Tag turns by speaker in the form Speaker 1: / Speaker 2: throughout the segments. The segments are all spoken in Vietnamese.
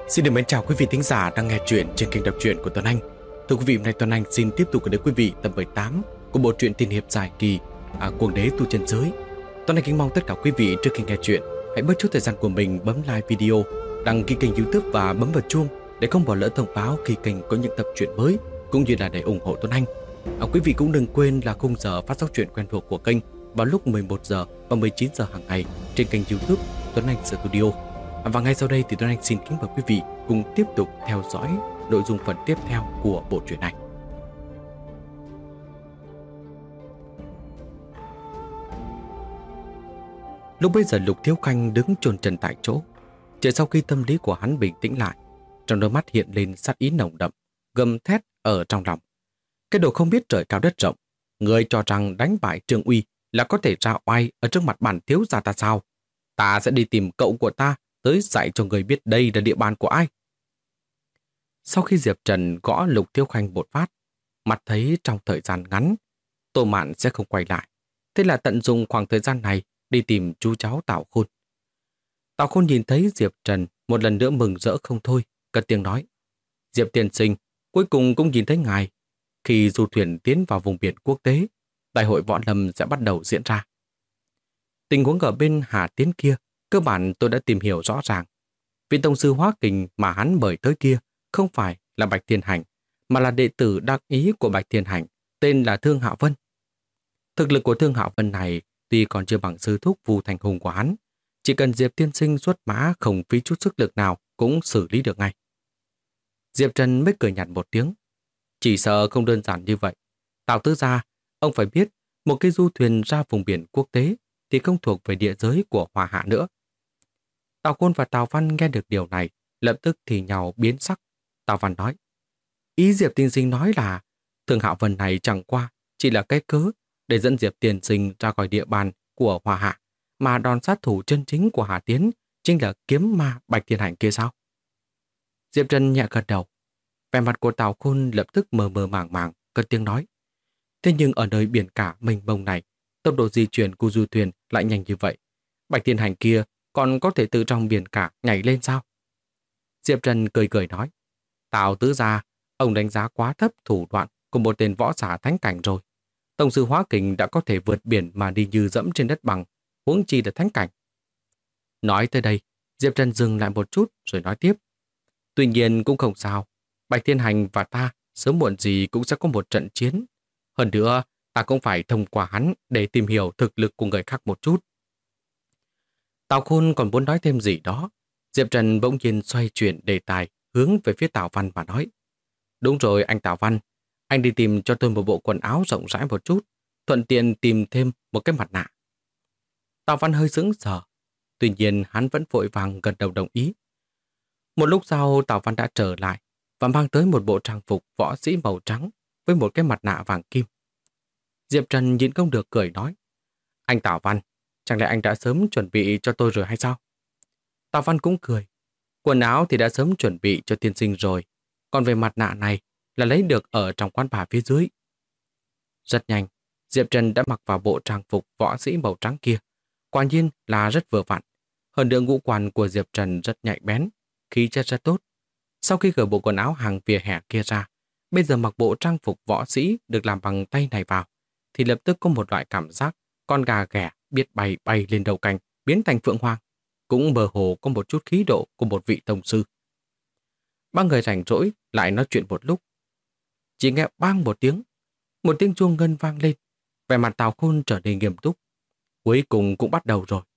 Speaker 1: Xin được mến chào quý vị thính giả đang nghe chuyện trên kênh đọc truyện của Tuấn Anh. Thưa quý vị, hôm nay Tuấn Anh xin tiếp tục gửi đến quý vị tập 18 của bộ truyện tiên hiệp dài kỳ Cuồng đế tu chân giới. Tuấn Anh kính mong tất cả quý vị trước khi nghe chuyện hãy bớt chút thời gian của mình bấm like video, đăng ký kênh YouTube và bấm vào chuông để không bỏ lỡ thông báo khi kênh có những tập truyện mới, cũng như là để ủng hộ Tuấn Anh. Quý vị cũng đừng quên là khung giờ phát sóng truyện quen thuộc của kênh vào lúc 11 giờ và 19 giờ hàng ngày trên kênh YouTube Tuấn Anh Studio. Và ngay sau đây thì Tuấn Anh xin kính mời quý vị cùng tiếp tục theo dõi nội dung phần tiếp theo của bộ truyện này. Lúc bây giờ Lục Thiếu Khanh đứng chôn chân tại chỗ. Chỉ sau khi tâm lý của hắn bình tĩnh lại, trong đôi mắt hiện lên sát ý nồng đậm, gầm thét ở trong lòng. Cái đồ không biết trời cao đất rộng, người cho rằng đánh bại Trương Uy là có thể ra oai ở trước mặt bản thiếu gia ta sao? Ta sẽ đi tìm cậu của ta tới dạy cho người biết đây là địa bàn của ai. Sau khi Diệp Trần gõ Lục Thiếu Khanh một phát, mặt thấy trong thời gian ngắn, Tô Mạn sẽ không quay lại. Thế là tận dụng khoảng thời gian này đi tìm chú cháu Tào Khôn. Tào Khôn nhìn thấy Diệp Trần một lần nữa mừng rỡ không thôi, cất tiếng nói: Diệp tiên sinh, cuối cùng cũng nhìn thấy ngài. Khi du thuyền tiến vào vùng biển quốc tế, đại hội võ lâm sẽ bắt đầu diễn ra. Tình huống ở bên Hà Tiến kia, cơ bản tôi đã tìm hiểu rõ ràng. Vị tông sư hóa kình mà hắn mời tới kia không phải là Bạch Thiên Hành, mà là đệ tử đặc ý của Bạch Thiên Hành, tên là Thương Hạo Vân. Thực lực của Thương Hạo Vân này tuy còn chưa bằng sư thúc Vu Thành Hùng của hắn, chỉ cần Diệp tiên sinh xuất mã không phí chút sức lực nào cũng xử lý được ngay. Diệp Trần mới cười nhạt một tiếng. Chỉ sợ không đơn giản như vậy. Tào tứ gia, ông phải biết, một cái du thuyền ra vùng biển quốc tế thì không thuộc về địa giới của Hòa Hạ nữa. Tào Khôn và Tào Văn nghe được điều này, lập tức thì nhau biến sắc. Tào Văn nói: Ý Diệp tiên sinh nói là Thương Hạo Vân này chẳng qua chỉ là cái cớ để dẫn Diệp tiên sinh ra khỏi địa bàn của Hòa Hạ, mà đòn sát thủ chân chính của Hà Tiến chính là kiếm ma Bạch Thiên Hành kia sao? Diệp Trần nhẹ gật đầu. Vẻ mặt của Tào Khôn lập tức mờ mờ màng màng, cất tiếng nói: Thế nhưng ở nơi biển cả mênh mông này, tốc độ di chuyển của du thuyền lại nhanh như vậy. Bạch Thiên Hành kia còn có thể từ trong biển cả nhảy lên sao? Diệp Trần cười cười nói: Tào tứ gia, ông đánh giá quá thấp thủ đoạn của một tên võ giả thánh cảnh rồi. Tông sư hóa kình đã có thể vượt biển mà đi như dẫm trên đất bằng, huống chi là thánh cảnh. Nói tới đây, Diệp Trần dừng lại một chút rồi nói tiếp: Tuy nhiên cũng không sao, Bạch Thiên Hành và ta sớm muộn gì cũng sẽ có một trận chiến. Hơn nữa, ta cũng phải thông qua hắn để tìm hiểu thực lực của người khác một chút. Tào Khôn còn muốn nói thêm gì đó. Diệp Trần bỗng nhiên xoay chuyển đề tài hướng về phía Tào Văn và nói: Đúng rồi anh Tào Văn, anh đi tìm cho tôi một bộ quần áo rộng rãi một chút, thuận tiện tìm thêm một cái mặt nạ. Tào Văn hơi sững sờ, tuy nhiên hắn vẫn vội vàng gật đầu đồng ý. Một lúc sau Tào Văn đã trở lại và mang tới một bộ trang phục võ sĩ màu trắng với một cái mặt nạ vàng kim. Diệp Trần nhịn không được cười nói: Anh Tào Văn, chẳng lẽ anh đã sớm chuẩn bị cho tôi rồi hay sao? Tào Văn cũng cười: Quần áo thì đã sớm chuẩn bị cho tiên sinh rồi, còn về mặt nạ này là lấy được ở trong quán bar phía dưới. Rất nhanh, Diệp Trần đã mặc vào bộ trang phục võ sĩ màu trắng kia. Quả nhiên là rất vừa vặn. Hơn nữa ngũ quan của Diệp Trần rất nhạy bén, khí chất rất tốt. Sau khi cởi bộ quần áo hàng vỉa hè kia ra, bây giờ mặc bộ trang phục võ sĩ được làm bằng tay này vào, thì lập tức có một loại cảm giác con gà ghẻ biết bay bay lên đầu cành, biến thành phượng hoàng, cũng mơ hồ có một chút khí độ của một vị tông sư. Ba người rảnh rỗi lại nói chuyện một lúc. Chỉ nghe bang một tiếng chuông ngân vang lên, vẻ mặt Tào Khôn trở nên nghiêm túc. Cuối cùng cũng bắt đầu rồi.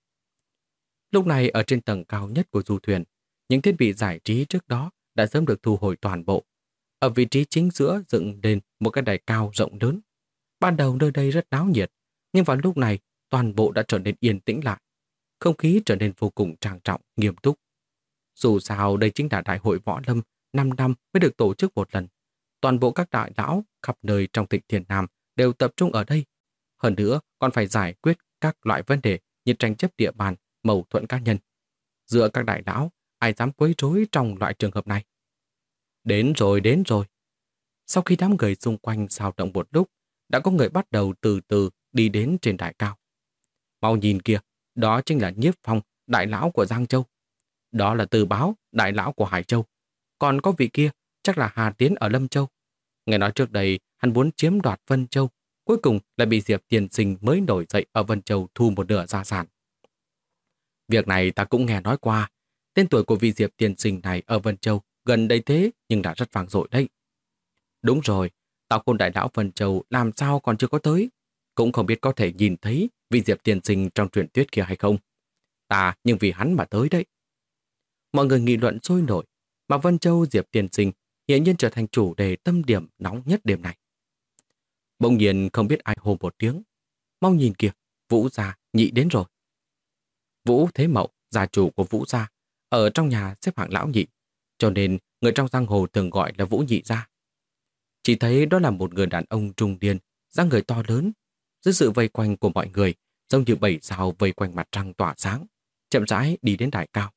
Speaker 1: Lúc này ở trên tầng cao nhất của du thuyền, những thiết bị giải trí trước đó đã sớm được thu hồi toàn bộ. Ở vị trí chính giữa dựng lên một cái đài cao rộng lớn. Ban đầu nơi đây rất náo nhiệt, nhưng vào lúc này toàn bộ đã trở nên yên tĩnh lại. Không khí trở nên vô cùng trang trọng, nghiêm túc. Dù sao đây chính là đại hội võ lâm 5 năm mới được tổ chức một lần. Toàn bộ các đại lão khắp nơi trong Thịnh Thiên Nam đều tập trung ở đây. Hơn nữa còn phải giải quyết các loại vấn đề như tranh chấp địa bàn, mâu thuẫn cá nhân. Giữa các đại lão, ai dám quấy rối trong loại trường hợp này? Đến rồi, đến rồi. Sau khi đám người xung quanh xao động một lúc, đã có người bắt đầu từ từ đi đến trên đài cao. Mau nhìn kìa, đó chính là Nhiếp Phong, đại lão của Giang Châu. Đó là Từ Báo, đại lão của Hải Châu. Còn có vị kia, chắc là Hà Tiến ở Lâm Châu. Nghe nói trước đây hắn muốn chiếm đoạt Vân Châu, cuối cùng lại bị Diệp Tiên Sinh mới nổi dậy ở Vân Châu thu một nửa gia sản. Việc này ta cũng nghe nói qua. Tên tuổi của vị Diệp Tiên Sinh này ở Vân Châu gần đây thế nhưng đã rất vang dội đấy. Đúng rồi, Tào Khôn đại lão Vân Châu làm sao còn chưa có tới. Cũng không biết có thể nhìn thấy vị Diệp Tiên Sinh trong truyền thuyết kia hay không. Ta nhưng vì hắn mà tới đấy. Mọi người nghị luận sôi nổi, mà Vân Châu Diệp Tiên Sinh hiển nhiên trở thành chủ đề tâm điểm nóng nhất đêm này. Bỗng nhiên không biết ai hô một tiếng. Mau nhìn kìa, Vũ gia nhị đến rồi. Vũ Thế Mậu, gia chủ của Vũ gia, ở trong nhà xếp hạng lão nhị, cho nên người trong giang hồ thường gọi là Vũ nhị gia. Chỉ thấy đó là một người đàn ông trung niên, dáng người to lớn, dưới sự vây quanh của mọi người, giống như 7 sao vây quanh mặt trăng tỏa sáng, chậm rãi đi đến đài cao.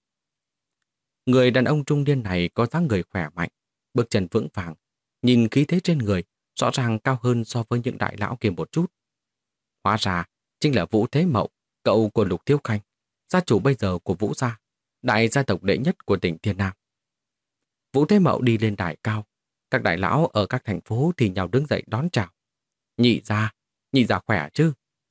Speaker 1: Người đàn ông trung niên này có dáng người khỏe mạnh, bước chân vững vàng, nhìn khí thế trên người rõ ràng cao hơn so với những đại lão kia một chút. Hóa ra chính là Vũ Thế Mậu, cậu của Lục Thiếu Khanh, gia chủ bây giờ của Vũ gia, đại gia tộc đệ nhất của tỉnh Thiên Nam. Vũ Thế Mậu đi lên đài cao, các đại lão ở các thành phố thì nhào đứng dậy đón chào. Nhị gia khỏe chứ?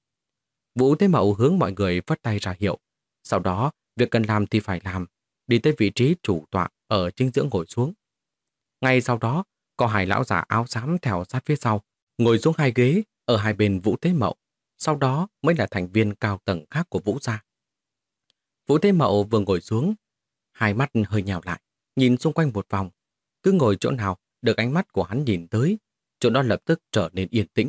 Speaker 1: Vũ Thế Mậu hướng mọi người phất tay ra hiệu. Sau đó, việc cần làm thì phải làm, đi tới vị trí chủ tọa ở chính giữa ngồi xuống. Ngay sau đó, có hai lão già áo xám theo sát phía sau, ngồi xuống hai ghế ở hai bên Vũ Thế Mậu. Sau đó mới là thành viên cao tầng khác của Vũ gia. Vũ Thế Mậu vừa ngồi xuống, hai mắt hơi nhào lại, nhìn xung quanh một vòng. Cứ ngồi chỗ nào được ánh mắt của hắn nhìn tới, chỗ đó lập tức trở nên yên tĩnh.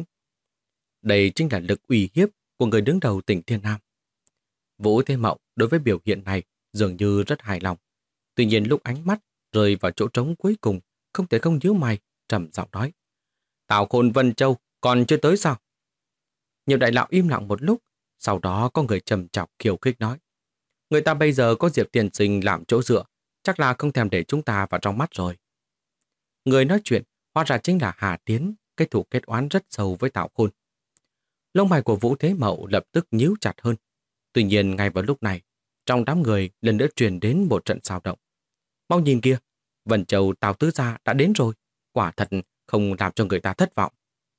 Speaker 1: Đây chính là lực uy hiếp của người đứng đầu tỉnh Thiên Nam. Vũ Thế Mậu đối với biểu hiện này dường như rất hài lòng. Tuy nhiên lúc ánh mắt rơi vào chỗ trống cuối cùng, không thể không nhíu mày, trầm giọng nói: Tào Khôn Vân Châu còn chưa tới sao? Nhiều đại lão im lặng một lúc, sau đó có người trầm chọc khiêu khích nói: Người ta bây giờ có Diệp Tiên Sinh làm chỗ dựa, chắc là không thèm để chúng ta vào trong mắt rồi. Người nói chuyện hóa ra chính là Hà Tiến, cái thù kết oán rất sâu với Tào Khôn. Lông mày của Vũ Thế Mậu lập tức nhíu chặt hơn. Tuy nhiên ngay vào lúc này, trong đám người lần nữa truyền đến một trận xao động. Mau nhìn kia, Vân Châu Tào Tứ Gia đã đến rồi, quả thật không làm cho người ta thất vọng.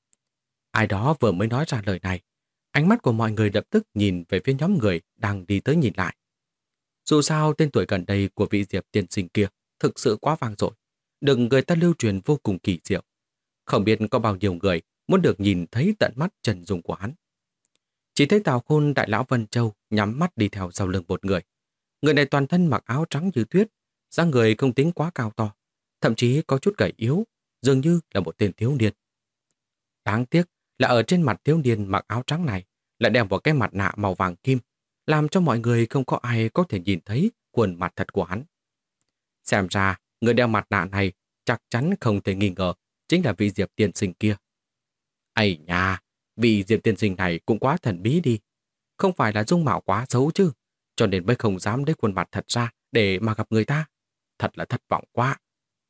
Speaker 1: Ai đó vừa mới nói ra lời này, ánh mắt của mọi người lập tức nhìn về phía nhóm người đang đi tới nhìn lại. Dù sao tên tuổi gần đây của vị Diệp Tiên Sinh kia thực sự quá vang dội, được người ta lưu truyền vô cùng kỳ diệu. Không biết có bao nhiêu người muốn được nhìn thấy tận mắt chân dung của hắn. Chỉ thấy Tào Khôn đại lão Vân Châu nhắm mắt đi theo sau lưng một người. Người này toàn thân mặc áo trắng như tuyết, dáng người không tính quá cao to, thậm chí có chút gầy yếu, dường như là một tên thiếu niên. Đáng tiếc là ở trên mặt thiếu niên mặc áo trắng này lại đeo một cái mặt nạ màu vàng kim, làm cho mọi người không có ai có thể nhìn thấy khuôn mặt thật của hắn. Xem ra, người đeo mặt nạ này chắc chắn không thể nghi ngờ chính là vị Diệp Tiên Sinh kia. Ây nha, vị Diệp Tiên Sinh này cũng quá thần bí đi. Không phải là dung mạo quá xấu chứ, cho nên mới không dám lấy khuôn mặt thật ra để mà gặp người ta. Thật là thất vọng quá.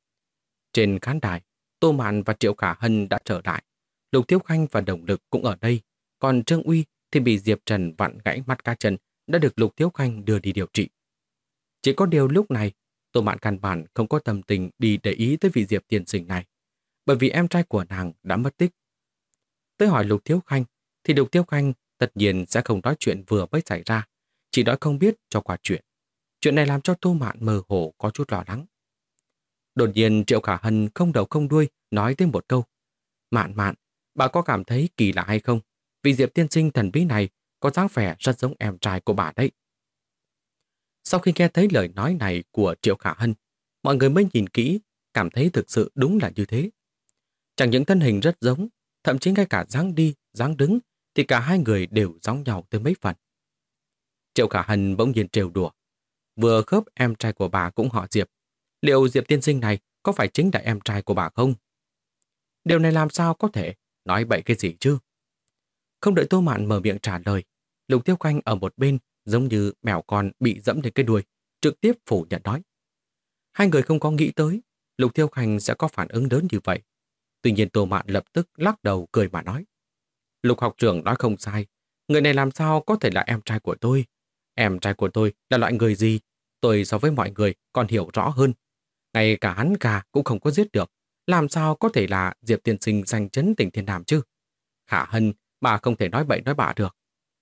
Speaker 1: Trên khán đài, Tô Mạn và Triệu Khả Hân đã trở lại. Lục Thiếu Khanh và Đồng Lực cũng ở đây. Còn Trương Uy thì bị Diệp Trần vặn gãy mắt cá chân, đã được Lục Thiếu Khanh đưa đi điều trị. Chỉ có điều lúc này, Tô Mạn căn bản không có tâm tình đi để ý tới vị Diệp Tiên Sinh này, bởi vì em trai của nàng đã mất tích. Tới hỏi Lục Thiếu Khanh, thì Lục Thiếu Khanh tất nhiên sẽ không nói chuyện vừa mới xảy ra, chỉ nói không biết cho qua chuyện. Chuyện này làm cho Tô Mạn mơ hồ có chút lo lắng. Đột nhiên Triệu Khả Hân không đầu không đuôi nói thêm một câu: Mạn Mạn, bà có cảm thấy kỳ lạ hay không? Vì Diệp Tiên Sinh thần bí này có dáng vẻ rất giống em trai của bà đấy. Sau khi nghe thấy lời nói này của Triệu Khả Hân, mọi người mới nhìn kỹ, cảm thấy thực sự đúng là như thế. Chẳng những thân hình rất giống, thậm chí ngay cả dáng đi, dáng đứng thì cả hai người đều giống nhau tới mấy phần. Triệu Khả Hân bỗng nhiên trêu đùa: vừa khớp em trai của bà cũng họ Diệp. Liệu Diệp Tiên Sinh này có phải chính là em trai của bà không? Điều này làm sao có thể, nói bậy cái gì chứ? Không đợi Tô Mạn mở miệng trả lời, Lục Tiêu Khanh ở một bên giống như mèo con bị dẫm lên cái đuôi, trực tiếp phủ nhận nói. Hai người không có nghĩ tới Lục Tiêu Khanh sẽ có phản ứng lớn như vậy. Tuy nhiên Tô Mạn lập tức lắc đầu cười mà nói: Lục học trưởng nói không sai, người này làm sao có thể là em trai của tôi? Em trai của tôi là loại người gì? Tôi so với mọi người còn hiểu rõ hơn. Ngay cả hắn gà cũng không có giết được. Làm sao có thể là Diệp tiên sinh giành chấn tỉnh Thiên Nam chứ? Khả Hân, bà không thể nói bậy nói bạ được.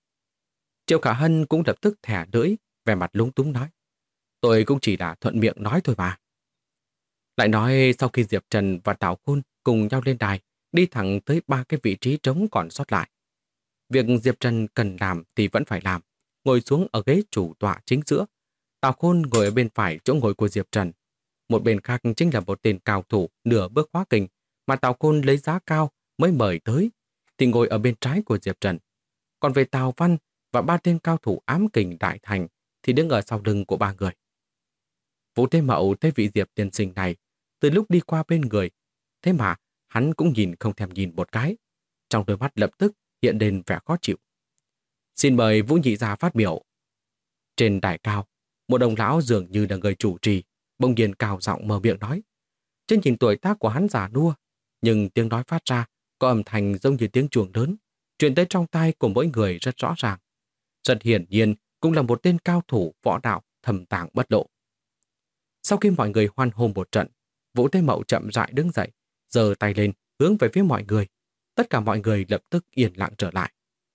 Speaker 1: Triệu Khả Hân cũng lập tức thẻ lưỡi, vẻ mặt lúng túng nói. Tôi cũng chỉ là thuận miệng nói thôi mà. Lại nói sau khi Diệp Trần và Tào Khôn cùng nhau lên đài, đi thẳng tới 3 cái vị trí trống còn sót lại. Việc Diệp Trần cần làm thì vẫn phải làm, ngồi xuống ở ghế chủ tọa chính giữa. Tào Khôn ngồi ở bên phải chỗ ngồi của Diệp Trần. Một bên khác chính là một tên cao thủ nửa bước hóa kình mà Tào Khôn lấy giá cao mới mời tới, thì ngồi ở bên trái của Diệp Trần. Còn về Tào Văn và 3 tên cao thủ ám kình đại thành thì đứng ở sau lưng của 3 người. Vũ Thế Mậu thấy vị Diệp tiên sinh này từ lúc đi qua bên người, thế mà hắn cũng nhìn không thèm nhìn một cái. Trong đôi mắt lập tức hiện lên vẻ khó chịu. Xin mời Vũ nhị gia phát biểu. Trên đài cao, một ông lão dường như là người chủ trì, bỗng nhiên cao giọng mở miệng nói. Trên nhìn tuổi tác của hắn già nua, nhưng tiếng nói phát ra có âm thanh giống như tiếng chuông lớn, truyền tới trong tai của mỗi người rất rõ ràng. Rất hiển nhiên cũng là một tên cao thủ võ đạo thầm tàng bất lộ. Sau khi mọi người hoan hô một trận, Vũ Thế Mậu chậm rãi đứng dậy, giơ tay lên hướng về phía mọi người. Tất cả mọi người lập tức yên lặng trở lại.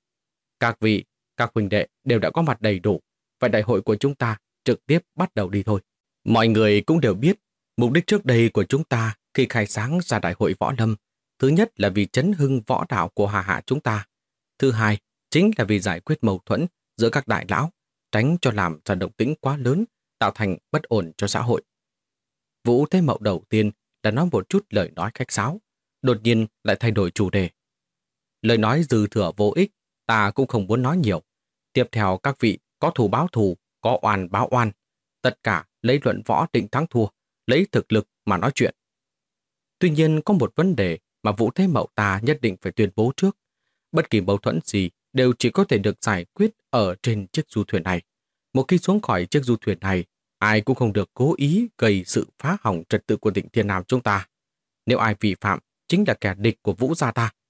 Speaker 1: Các vị, các huynh đệ đều đã có mặt đầy đủ, vậy đại hội của chúng ta trực tiếp bắt đầu đi thôi. Mọi người cũng đều biết, mục đích trước đây của chúng ta khi khai sáng ra đại hội võ lâm, thứ nhất là vì chấn hưng võ đạo của Hà Hạ chúng ta. Thứ hai, chính là vì giải quyết mâu thuẫn giữa các đại lão, tránh cho làm ra động tĩnh quá lớn, tạo thành bất ổn cho xã hội. Vũ Thế Mậu đầu tiên là nói một chút lời nói khách sáo, đột nhiên lại thay đổi chủ đề. Lời nói dư thừa vô ích, ta cũng không muốn nói nhiều. Tiếp theo các vị có thù báo thù, có oan báo oan. Tất cả lấy luận võ định thắng thua, lấy thực lực mà nói chuyện. Tuy nhiên có một vấn đề mà Vũ Thế Mậu ta nhất định phải tuyên bố trước. Bất kỳ mâu thuẫn gì đều chỉ có thể được giải quyết ở trên chiếc du thuyền này. Một khi xuống khỏi chiếc du thuyền này, ai cũng không được cố ý gây sự phá hỏng trật tự của tỉnh Thiên Nam chúng ta. Nếu ai vi phạm, chính là kẻ địch của Vũ gia ta.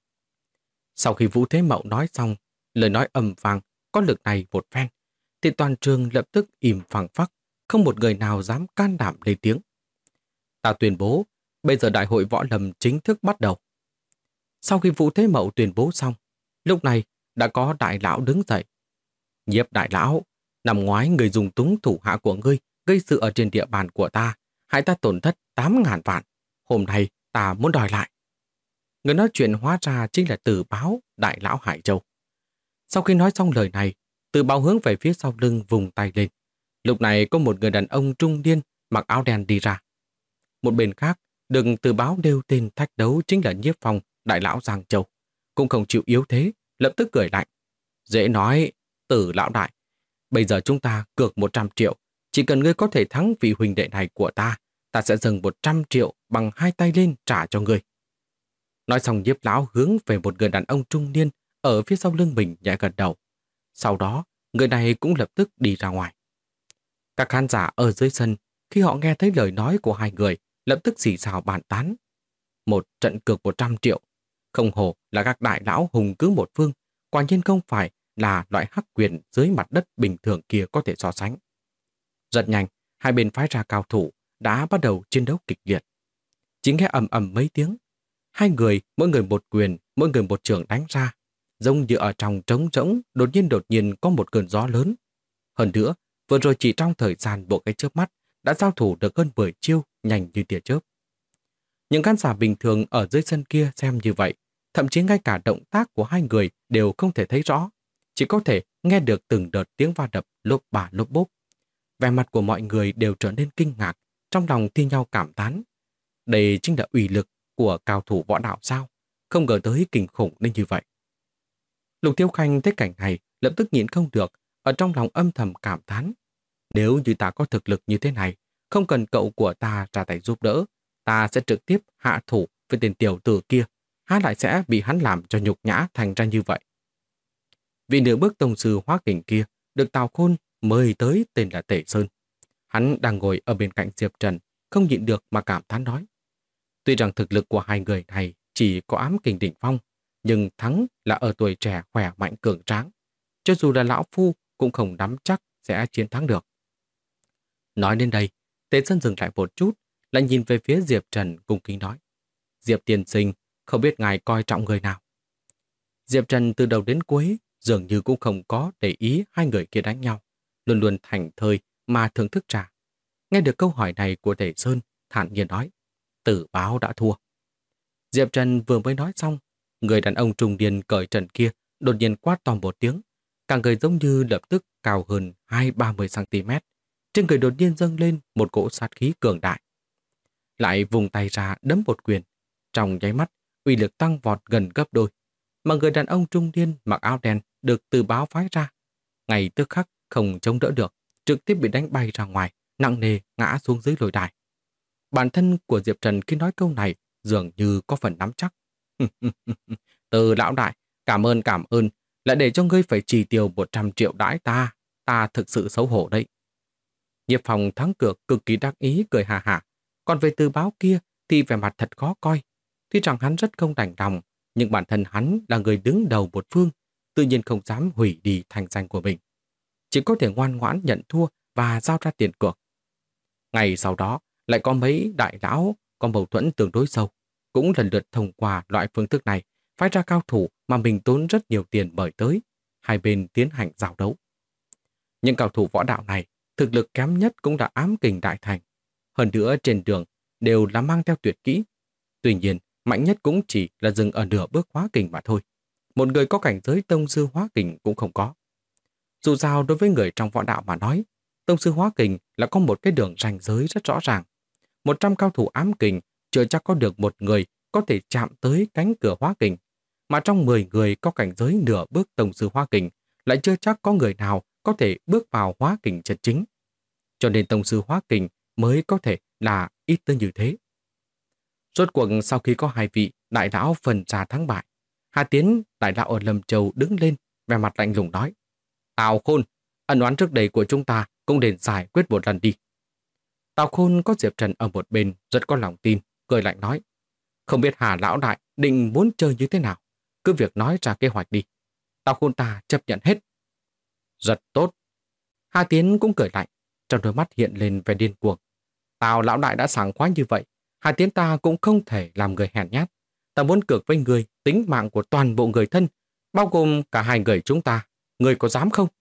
Speaker 1: Sau khi Vũ Thế Mậu nói xong, lời nói ầm vang, có lực này một phen, thì toàn trường lập tức im phăng phắc, không một người nào dám can đảm lên tiếng. Ta tuyên bố, bây giờ đại hội võ lâm chính thức bắt đầu. Sau khi Vũ Thế Mậu tuyên bố xong, lúc này đã có đại lão đứng dậy. Nhiếp đại lão, năm ngoái người dùng túng thủ hạ của ngươi gây sự ở trên địa bàn của ta, hại ta tổn thất 8.000 vạn. Hôm nay ta muốn đòi lại. Người nói chuyện hóa ra chính là Từ Báo, đại lão Hải Châu. Sau khi nói xong lời này, Từ Báo hướng về phía sau lưng vùng tay lên. Lúc này có một người đàn ông trung niên mặc áo đen đi ra. Một bên khác, được Từ Báo nêu tên thách đấu chính là Nhiếp Phong, đại lão Giang Châu. Cũng không chịu yếu thế, lập tức cười lạnh. Dễ nói, Từ lão đại, bây giờ chúng ta cược 100 triệu. Chỉ cần ngươi có thể thắng vị huynh đệ này của ta, ta sẽ dâng 100 triệu bằng 2 tay lên trả cho ngươi. Nói xong Nhiếp lão hướng về một người đàn ông trung niên ở phía sau lưng mình nhẹ gật đầu. Sau đó, người này cũng lập tức đi ra ngoài. Các khán giả ở dưới sân, khi họ nghe thấy lời nói của hai người, lập tức xì xào bàn tán. Một trận cược 100 triệu. Không hổ là các đại lão hùng cứ một phương, quả nhiên không phải là loại hắc quyền dưới mặt đất bình thường kia có thể so sánh. Rất nhanh, hai bên phái ra cao thủ đã bắt đầu chiến đấu kịch liệt. Chỉ nghe ầm ầm mấy tiếng, hai người, mỗi người một quyền, mỗi người một trường đánh ra, giống như ở trong trống rỗng, đột nhiên có một cơn gió lớn. Hơn nữa, vừa rồi chỉ trong thời gian bộ cái chớp mắt đã giao thủ được hơn 10 chiêu nhanh như tia chớp. Những khán giả bình thường ở dưới sân kia xem như vậy, thậm chí ngay cả động tác của hai người đều không thể thấy rõ, chỉ có thể nghe được từng đợt tiếng va đập lốp bả lốp bốp. Vẻ mặt của mọi người đều trở nên kinh ngạc, trong lòng thi nhau cảm thán. Đây chính là uy lực của cao thủ võ đạo sao? Không ngờ tới kinh khủng đến như vậy. Lục Thiếu Khanh thấy cảnh này lập tức nhịn không được, ở trong lòng âm thầm cảm thán. Nếu như ta có thực lực như thế này, không cần cậu của ta ra tay giúp đỡ, ta sẽ trực tiếp hạ thủ với tên tiểu tử kia, há lại sẽ bị hắn làm cho nhục nhã thành ra như vậy. Vị nửa bước tông sư hóa kình kia được Tào Khôn mời tới tên là Tề Sơn. Hắn đang ngồi ở bên cạnh Diệp Trần, không nhịn được mà cảm thán nói. Tuy rằng thực lực của hai người này chỉ có ám kình đỉnh phong, nhưng thắng là ở tuổi trẻ khỏe mạnh cường tráng. Cho dù là lão phu cũng không nắm chắc sẽ chiến thắng được. Nói đến đây, Tề Sơn dừng lại một chút, lại nhìn về phía Diệp Trần cung kính nói. Diệp tiên sinh, không biết ngài coi trọng người nào. Diệp Trần từ đầu đến cuối dường như cũng không có để ý hai người kia đánh nhau, luôn luôn thảnh thơi mà thưởng thức trà. Nghe được câu hỏi này của Tề Sơn, thản nhiên nói, Tử Báo đã thua. Diệp Trần vừa mới nói xong, người đàn ông trung niên cởi trần kia đột nhiên quát to một tiếng, cả người giống như lập tức cao hơn 20-30 cm. Trên người đột nhiên dâng lên một cỗ sát khí cường đại. Lại vùng tay ra đấm một quyền. Trong nháy mắt, uy lực tăng vọt gần gấp đôi. Mà người đàn ông trung niên mặc áo đen được Tử Báo phái ra, ngay tức khắc không chống đỡ được, trực tiếp bị đánh bay ra ngoài, nặng nề ngã xuống dưới lôi đài. Bản thân của Diệp Trần khi nói câu này dường như có phần nắm chắc. Từ lão đại, cảm ơn, lại để cho ngươi phải trì tiêu 100 triệu đãi ta thực sự xấu hổ đấy. Diệp Phong thắng cược cực kỳ đắc ý cười hà hà. Còn về Tử Báo kia thì vẻ mặt thật khó coi. Tuy rằng hắn rất không đành lòng, nhưng bản thân hắn là người đứng đầu một phương, tự nhiên không dám hủy đi thành danh của mình. Chỉ có thể ngoan ngoãn nhận thua và giao ra tiền cược. Ngày sau đó, lại có mấy đại lão có mâu thuẫn tương đối sâu, cũng lần lượt thông qua loại phương thức này, phái ra cao thủ mà mình tốn rất nhiều tiền mời tới, hai bên tiến hành giao đấu. Những cao thủ võ đạo này, thực lực kém nhất cũng là ám kình đại thành. Hơn nữa trên đường đều là mang theo tuyệt kỹ. Tuy nhiên, mạnh nhất cũng chỉ là dừng ở nửa bước hóa kình mà thôi. Một người có cảnh giới tông sư hóa kình cũng không có. Dù sao đối với người trong võ đạo mà nói, tông sư hóa kình là có một cái đường ranh giới rất rõ ràng. 100 cao thủ ám kình chưa chắc có được một người có thể chạm tới cánh cửa hóa kình, mà trong 10 người có cảnh giới nửa bước tông sư hóa kình lại chưa chắc có người nào có thể bước vào hóa kình chân chính. Cho nên tông sư hóa kình mới có thể là ít tới như thế. Rốt cuộc sau khi có hai vị đại lão phân ra thắng bại, Hà Tiến đại lão ở Lâm Châu đứng lên, vẻ mặt lạnh lùng nói: Tào Khôn, ân oán trước đây của chúng ta cũng nên giải quyết một lần đi. Tào Khôn có Diệp Trần ở một bên rất có lòng tin, cười lạnh nói: Không biết Hà lão đại định muốn chơi như thế nào, cứ việc nói ra kế hoạch đi. Tào Khôn ta chấp nhận hết. Rất tốt. Hà Tiến cũng cười lạnh, trong đôi mắt hiện lên vẻ điên cuồng. Tào lão đại đã sảng khoái như vậy, Hà Tiến ta cũng không thể làm người hèn nhát. Ta muốn cược với người tính mạng của toàn bộ người thân, bao gồm cả hai người chúng ta. Người có dám không?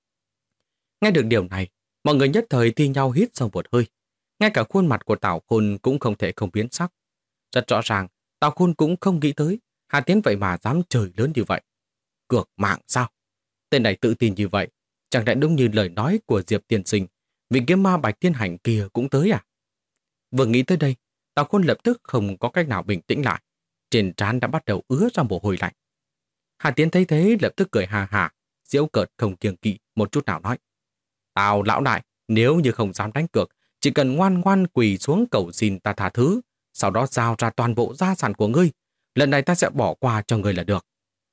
Speaker 1: Nghe được điều này, mọi người nhất thời thi nhau hít sâu một hơi. Ngay cả khuôn mặt của Tào Khôn cũng không thể không biến sắc. Rất rõ ràng, Tào Khôn cũng không nghĩ tới Hà Tiến vậy mà dám trời lớn như vậy. Cược mạng sao? Tên này tự tin như vậy, chẳng lẽ đúng như lời nói của Diệp tiên sinh, vị kiếm ma Bạch Thiên Hành kia cũng tới à? Vừa nghĩ tới đây, Tào Khôn lập tức không có cách nào bình tĩnh lại. Trên trán đã bắt đầu ứa ra mồ hôi lạnh. Hà Tiến thấy thế lập tức cười hà hà, giễu cợt không kiêng kỵ một chút nào nói: Tào lão đại, nếu như không dám đánh cược, chỉ cần ngoan ngoan quỳ xuống cầu xin ta tha thứ, sau đó giao ra toàn bộ gia sản của ngươi, lần này ta sẽ bỏ qua cho ngươi là được.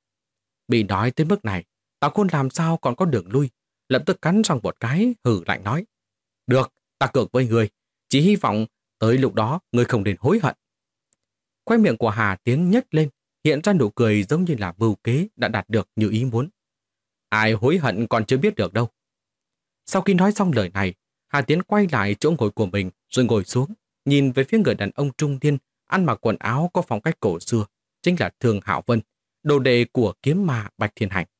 Speaker 1: Bị nói tới mức này, Tào Khôn làm sao còn có đường lui, lập tức cắn răng một cái, hừ lạnh nói: Được, ta cược với ngươi, chỉ hy vọng tới lúc đó ngươi không nên hối hận. Khoe miệng của Hà Tiến nhếch lên, hiện ra nụ cười giống như là mưu kế đã đạt được như ý muốn. Ai hối hận còn chưa biết được đâu. Sau khi nói xong lời này, Hà Tiến quay lại chỗ ngồi của mình rồi ngồi xuống, nhìn về phía người đàn ông trung niên ăn mặc quần áo có phong cách cổ xưa, chính là Thường Hạo Vân, đồ đệ của kiếm ma Bạch Thiên Hành.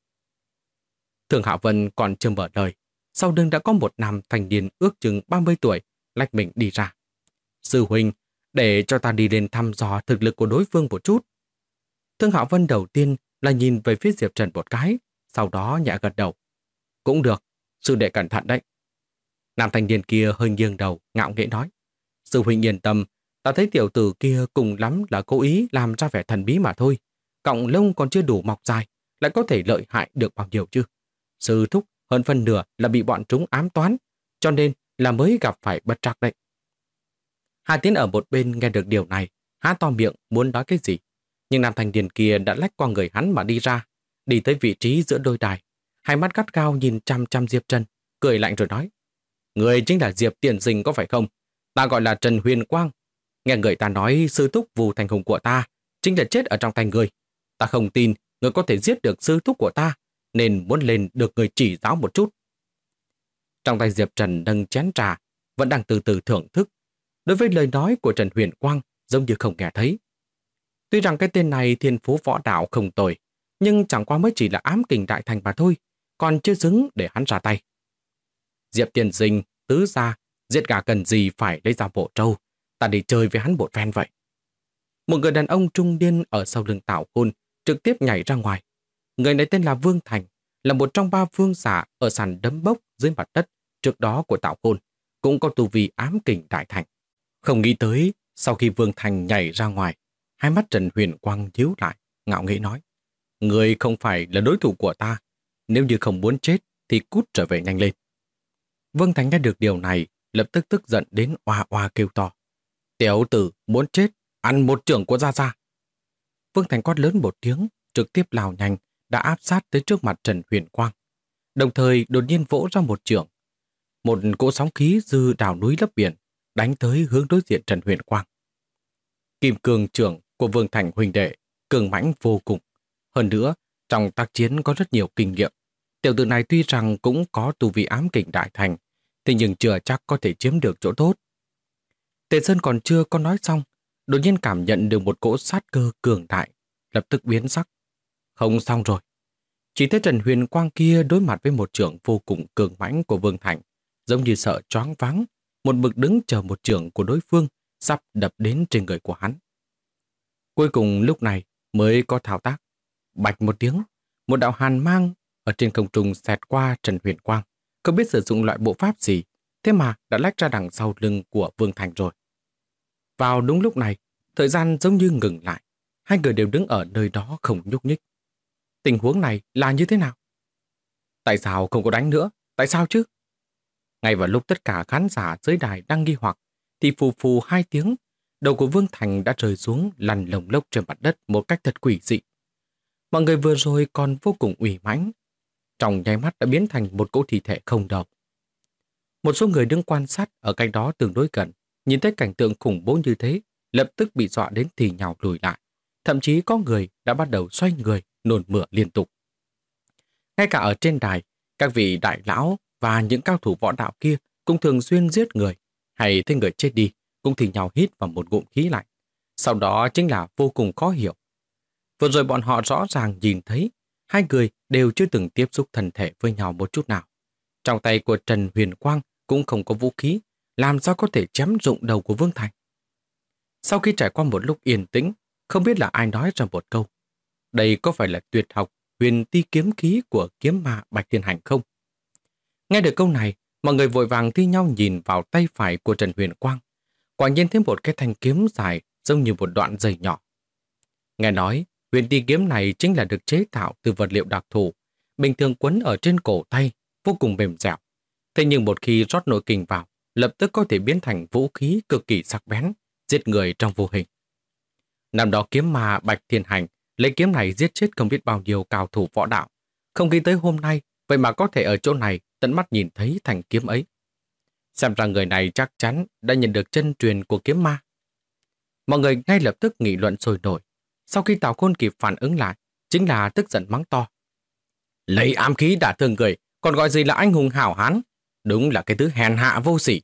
Speaker 1: Thường Hạo Vân còn chưa mở lời, sau lưng đã có một nam thanh niên ước chừng 30 tuổi lách mình đi ra. Sư huynh, để cho ta đi lên thăm dò thực lực của đối phương một chút. Thương Hạo Vân đầu tiên là nhìn về phía Diệp Trần một cái, sau đó nhẹ gật đầu. Cũng được, sư đệ cẩn thận đấy. Nam thanh niên kia hơi nghiêng đầu, ngạo nghễ nói: Sư huynh yên tâm, ta thấy tiểu tử kia cùng lắm là cố ý làm ra vẻ thần bí mà thôi. Cọng lông còn chưa đủ mọc dài, lại có thể lợi hại được bao nhiêu chứ? Sư thúc hơn phân nửa là bị bọn chúng ám toán, cho nên là mới gặp phải bất trắc đấy. Hà Tiến ở một bên nghe được điều này, há to miệng muốn nói cái gì. Nhưng nam thanh niên kia đã lách qua người hắn mà đi ra, đi tới vị trí giữa đôi đài. Hai mắt gắt gao nhìn chăm chăm Diệp Trần, cười lạnh rồi nói: Người chính là Diệp tiên sinh có phải không? Ta gọi là Trần Huyền Quang. Nghe người ta nói sư thúc Vù Thành Hùng của ta chính là chết ở trong tay người. Ta không tin người có thể giết được sư thúc của ta, nên muốn lên được người chỉ giáo một chút. Trong tay Diệp Trần nâng chén trà, vẫn đang từ từ thưởng thức. Đối với lời nói của Trần Huyền Quang giống như không nghe thấy. Tuy rằng cái tên này thiên phú võ đạo không tồi, nhưng chẳng qua mới chỉ là ám kình đại thành mà thôi, còn chưa xứng để hắn ra tay. Diệp Tiên Sinh, tứ gia, giết gà cần gì phải lấy ra bộ trâu, ta đi chơi với hắn một phen vậy. Một người đàn ông trung niên ở sau lưng Tào Khôn trực tiếp nhảy ra ngoài. Người này tên là Vương Thành, là một trong 3 vương giả ở sàn đấm bốc dưới mặt đất trước đó của Tào Khôn, cũng có tu vi ám kình đại thành. Không nghĩ tới, sau khi Vương Thành nhảy ra ngoài, hai mắt Trần Huyền Quang nhíu lại, ngạo nghễ nói: Người không phải là đối thủ của ta, nếu như không muốn chết thì cút trở về nhanh lên. Vương Thành nghe được điều này, lập tức tức giận đến oa oa kêu to: Tiểu tử muốn chết, ăn một chưởng của Gia Gia. Vương Thành quát lớn một tiếng, trực tiếp lao nhanh, đã áp sát tới trước mặt Trần Huyền Quang. Đồng thời đột nhiên vỗ ra một chưởng. Một cỗ sóng khí dư đảo núi lấp biển, đánh tới hướng đối diện Trần Huyền Quang. Kim cương chưởng của Vương Thành huynh đệ, cường mãnh vô cùng. Hơn nữa, trong tác chiến có rất nhiều kinh nghiệm. Tiểu tử này tuy rằng cũng có tu vi ám kình đại thành, thế nhưng chưa chắc có thể chiếm được chỗ tốt. Tề Sơn còn chưa có nói xong, đột nhiên cảm nhận được một cỗ sát cơ cường đại, lập tức biến sắc. Không xong rồi. Chỉ thấy Trần Huyền Quang kia đối mặt với một chưởng vô cùng cường mãnh của Vương Thành, giống như sợ choáng váng, một mực đứng chờ một chưởng của đối phương sắp đập đến trên người của hắn. Cuối cùng lúc này mới có thao tác. Bạch một tiếng, một đạo hàn mang ở trên không trung xẹt qua Trần Huyền Quang, không biết sử dụng loại bộ pháp gì, thế mà đã lách ra đằng sau lưng của Vương Thành rồi. Vào đúng lúc này, thời gian giống như ngừng lại, hai người đều đứng ở nơi đó không nhúc nhích. Tình huống này là như thế nào? Tại sao không có đánh nữa? Tại sao chứ? Ngay vào lúc tất cả khán giả dưới đài đang nghi hoặc, thì phù phù 2 tiếng, đầu của Vương Thành đã rơi xuống lăn lồng lốc trên mặt đất một cách thật quỷ dị. Mọi người vừa rồi còn vô cùng ủy mãnh, trong nháy mắt đã biến thành một cỗ thi thể không đầu. Một số người đứng quan sát ở cạnh đó tương đối gần, nhìn thấy cảnh tượng khủng bố như thế, lập tức bị dọa đến thì nhào lùi lại. Thậm chí có người đã bắt đầu xoay người, nôn mửa liên tục. Ngay cả ở trên đài, các vị đại lão và những cao thủ võ đạo kia cũng thường xuyên giết người, hay thấy người chết đi, cũng thì nhào hít vào một ngụm khí lạnh. Sau đó chính là vô cùng khó hiểu. Vừa rồi bọn họ rõ ràng nhìn thấy, hai người đều chưa từng tiếp xúc thân thể với nhau một chút nào. Trong tay của Trần Huyền Quang cũng không có vũ khí, làm sao có thể chém rụng đầu của Vương Thành. Sau khi trải qua một lúc yên tĩnh, không biết là ai nói ra một câu: đây có phải là tuyệt học huyền ti kiếm khí của kiếm ma Bạch Thiên Hành không? Nghe được câu này, mọi người vội vàng thi nhau nhìn vào tay phải của Trần Huyền Quang. Quả nhiên thấy một cái thanh kiếm dài giống như một đoạn dây nhỏ. Nghe nói, huyền ti kiếm này chính là được chế tạo từ vật liệu đặc thù, bình thường quấn ở trên cổ tay, vô cùng mềm dẻo. Thế nhưng một khi rót nội kình vào, lập tức có thể biến thành vũ khí cực kỳ sắc bén, giết người trong vô hình. Năm đó kiếm ma Bạch Thiên Hành lấy kiếm này giết chết không biết bao nhiêu cao thủ võ đạo. Không nghĩ tới hôm nay, vậy mà có thể ở chỗ này tận mắt nhìn thấy thanh kiếm ấy. Xem ra người này chắc chắn đã nhận được chân truyền của kiếm ma. Mọi người ngay lập tức nghị luận sôi nổi. Sau khi Tào Khôn kịp phản ứng lại, chính là tức giận mắng to: lấy ám khí đả thương người, còn gọi gì là anh hùng hảo hán? Đúng là cái thứ hèn hạ vô sỉ.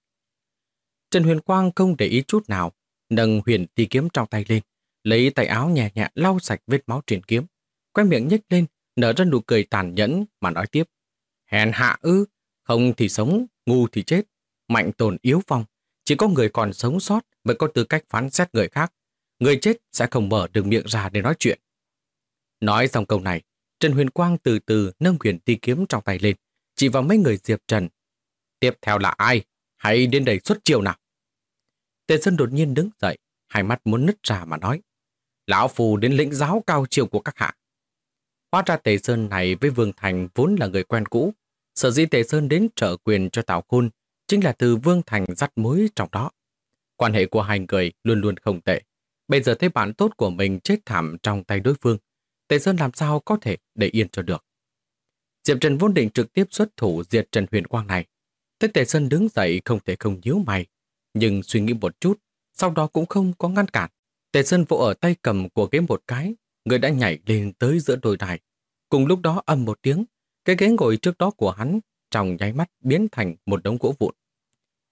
Speaker 1: Trần Huyền Quang không để ý chút nào, nâng huyền ti kiếm trong tay lên, lấy tay áo nhẹ nhẹ lau sạch vết máu trên kiếm, quay miệng nhếch lên, nở ra nụ cười tàn nhẫn mà nói tiếp: hèn hạ ư? Không thì sống, ngu thì chết, mạnh tồn yếu vong, chỉ có người còn sống sót mới có tư cách phán xét người khác. Người chết sẽ không mở được miệng ra để nói chuyện. Nói xong câu này, Trần Huyền Quang từ từ nâng huyền ti kiếm trong tay lên, chỉ vào mấy người Diệp Trần. Tiếp theo là ai? Hãy đến đây xuất chiêu nào. Tề Sơn đột nhiên đứng dậy, hai mắt muốn nứt ra mà nói: lão phù đến lĩnh giáo cao chiều của các hạ. Hóa ra Tề Sơn này với Vương Thành vốn là người quen cũ. Sở dĩ Tề Sơn đến trợ quyền cho Tào Khôn chính là từ Vương Thành dắt mối trong đó. Quan hệ của hai người luôn luôn không tệ. Bây giờ thấy bạn tốt của mình chết thảm trong tay đối phương, Tề Sơn làm sao có thể để yên cho được. Diệp Trần vốn định trực tiếp xuất thủ diệt Trần Huyền Quang này. Thế Tề Sơn đứng dậy không thể không nhíu mày, nhưng suy nghĩ một chút, sau đó cũng không có ngăn cản. Tề Sơn vỗ ở tay cầm của ghế một cái, người đã nhảy lên tới giữa đôi đài. Cùng lúc đó ầm một tiếng, cái ghế ngồi trước đó của hắn trong nháy mắt biến thành một đống gỗ vụn.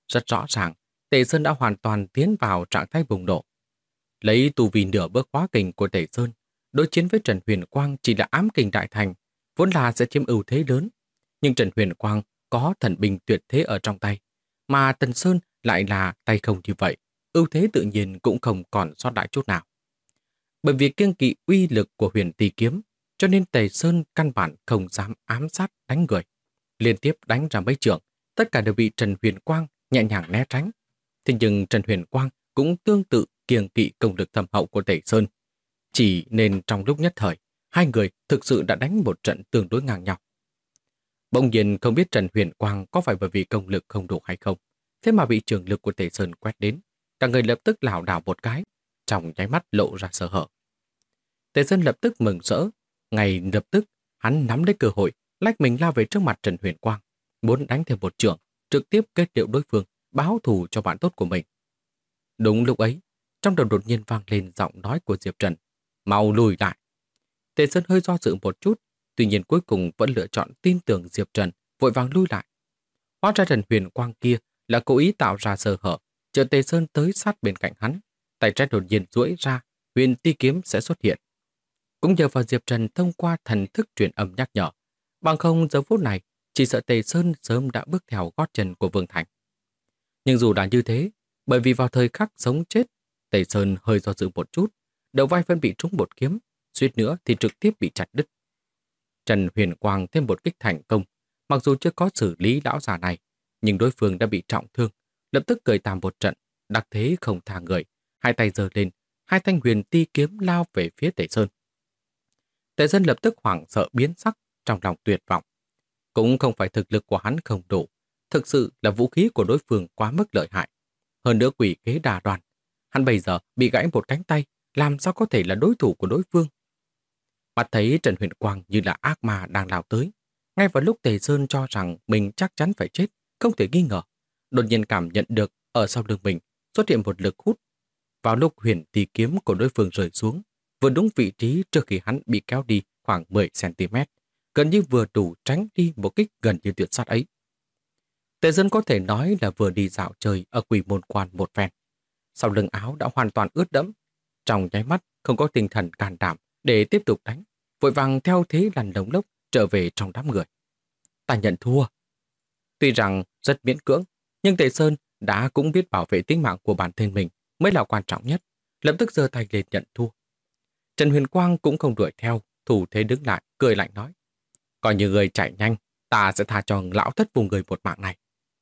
Speaker 1: Rất rõ ràng, Tề Sơn đã hoàn toàn tiến vào trạng thái bùng nổ. Lấy tu vi nửa bước hóa kình của Tề Sơn, đối chiến với Trần Huyền Quang chỉ là ám kình đại thành, vốn là sẽ chiếm ưu thế lớn. Nhưng Trần Huyền Quang có thần binh tuyệt thế ở trong tay, mà Tần Sơn lại là tay không như vậy, ưu thế tự nhiên cũng không còn sót lại chút nào. Bởi vì kiêng kỵ uy lực của Huyền Tỳ kiếm, cho nên Tề Sơn căn bản không dám ám sát đánh người. Liên tiếp đánh ra mấy trường, tất cả đều bị Trần Huyền Quang nhẹ nhàng né tránh. Thế nhưng Trần Huyền Quang cũng tương tự kiêng kỵ công lực thâm hậu của Tề Sơn. Chỉ nên trong lúc nhất thời, hai người thực sự đã đánh một trận tương đối ngang nhau. Bỗng nhiên không biết Trần Huyền Quang có phải bởi vì công lực không đủ hay không, thế mà bị trường lực của Tề Sơn quét đến. Cả người lập tức lảo đảo một cái, trong nháy mắt lộ ra sơ hở. Tề Sơn lập tức mừng rỡ, ngay lập tức hắn nắm lấy cơ hội, lách mình lao về trước mặt Trần Huyền Quang, muốn đánh thêm một trường, trực tiếp kết liễu đối phương, báo thù cho bạn tốt của mình. Đúng lúc ấy, trong đầu đột nhiên vang lên giọng nói của Diệp Trần, mau lùi lại. Tề Sơn hơi do dự một chút, tuy nhiên cuối cùng vẫn lựa chọn tin tưởng Diệp Trần, vội vàng lui lại. Hóa ra Trần Huyền Quang kia là cố ý tạo ra sơ hở, chờ Tề Sơn tới sát bên cạnh hắn, tay trái đột nhiên duỗi ra, Huyền Ti kiếm sẽ xuất hiện. Cũng nhờ vào Diệp Trần thông qua thần thức truyền âm nhắc nhở, bằng không giờ phút này chỉ sợ Tề Sơn sớm đã bước theo gót chân của Vương Thành. Nhưng dù đã như thế, bởi vì vào thời khắc sống chết, Tề Sơn hơi do dự một chút, đầu vai vẫn bị trúng một kiếm, suýt nữa thì trực tiếp bị chặt đứt. Trần Huyền Quang thêm một kích thành công, mặc dù chưa có xử lý lão già này, nhưng đối phương đã bị trọng thương, lập tức cười tàm một trận, đặc thế không tha người, hai tay giơ lên, hai thanh huyền ti kiếm lao về phía Tề Sơn. Tề Sơn lập tức hoảng sợ biến sắc, trong lòng tuyệt vọng. Cũng không phải thực lực của hắn không đủ, thực sự là vũ khí của đối phương quá mức lợi hại. Hơn nữa quỷ kế đa đoan, hắn bây giờ bị gãy một cánh tay, làm sao có thể là đối thủ của đối phương. Mắt thấy Trần Huyền Quang như là ác ma đang lao tới. Ngay vào lúc Tề Sơn cho rằng mình chắc chắn phải chết, không thể nghi ngờ, đột nhiên cảm nhận được ở sau lưng mình xuất hiện một lực hút. Vào lúc huyền tỳ kiếm của đối phương rơi xuống, vừa đúng vị trí trước khi hắn bị kéo đi khoảng 10 cm, gần như vừa đủ tránh đi một kích gần như tuyệt sát ấy. Tề Sơn có thể nói là vừa đi dạo chơi ở Quỷ Môn Quan một phen. Sau lưng áo đã hoàn toàn ướt đẫm, trong nháy mắt không có tinh thần can đảm để tiếp tục đánh, vội vàng theo thế làn lồng lốc trở về trong đám người. Ta nhận thua. Tuy rằng rất miễn cưỡng, nhưng Tề Sơn đã cũng biết bảo vệ tính mạng của bản thân mình mới là quan trọng nhất, lập tức giơ tay lên nhận thua. Trần Huyền Quang cũng không đuổi theo, thủ thế đứng lại, cười lạnh nói: coi như người chạy nhanh, ta sẽ tha cho lão thất vùng người một mạng này.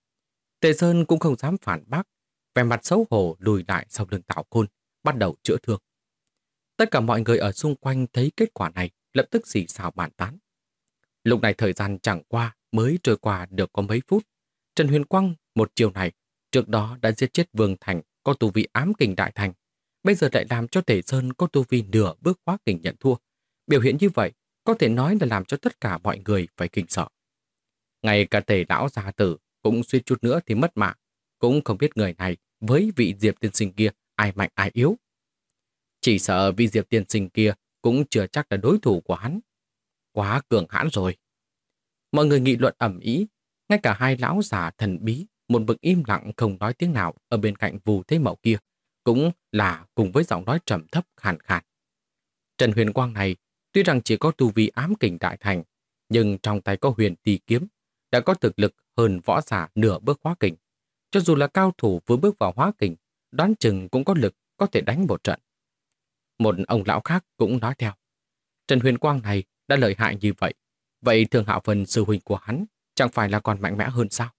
Speaker 1: Tề Sơn cũng không dám phản bác, vẻ mặt xấu hổ lùi lại sau lưng Tào Khôn, bắt đầu chữa thương. Tất cả mọi người ở xung quanh thấy kết quả này lập tức xì xào bàn tán. Lúc này thời gian chẳng qua mới trôi qua được có mấy phút. Trần Huyền Quang một chiều này trước đó đã giết chết Vương Thành có tu vi ám kình đại thành, bây giờ lại làm cho Tề Sơn có tu vi nửa bước hóa kình nhận thua. Biểu hiện như vậy có thể nói là làm cho tất cả mọi người phải kinh sợ. Ngay cả Tề lão gia tử cũng suýt chút nữa thì mất mạng, cũng không biết người này với vị Diệp tiên sinh kia ai mạnh ai yếu. Chỉ sợ vị Diệp tiên sinh kia cũng chưa chắc là đối thủ của hắn. Quá cường hãn rồi. Mọi người nghị luận ầm ĩ, ngay cả hai lão già thần bí, một bậc im lặng không nói tiếng nào ở bên cạnh Vù Thế Mậu kia, cũng là cùng với giọng nói trầm thấp khàn khàn. Trần Huyền Quang này, tuy rằng chỉ có tu vi ám kình đại thành, nhưng trong tay có huyền tỳ kiếm, đã có thực lực hơn võ giả nửa bước hóa kình. Cho dù là cao thủ vừa bước vào hóa kình, đoán chừng cũng có lực có thể đánh một trận. Một ông lão khác cũng nói theo: Trần Huyền Quang này đã lợi hại như vậy, vậy Thường Hạo Vân sư huynh của hắn chẳng phải là còn mạnh mẽ hơn sao?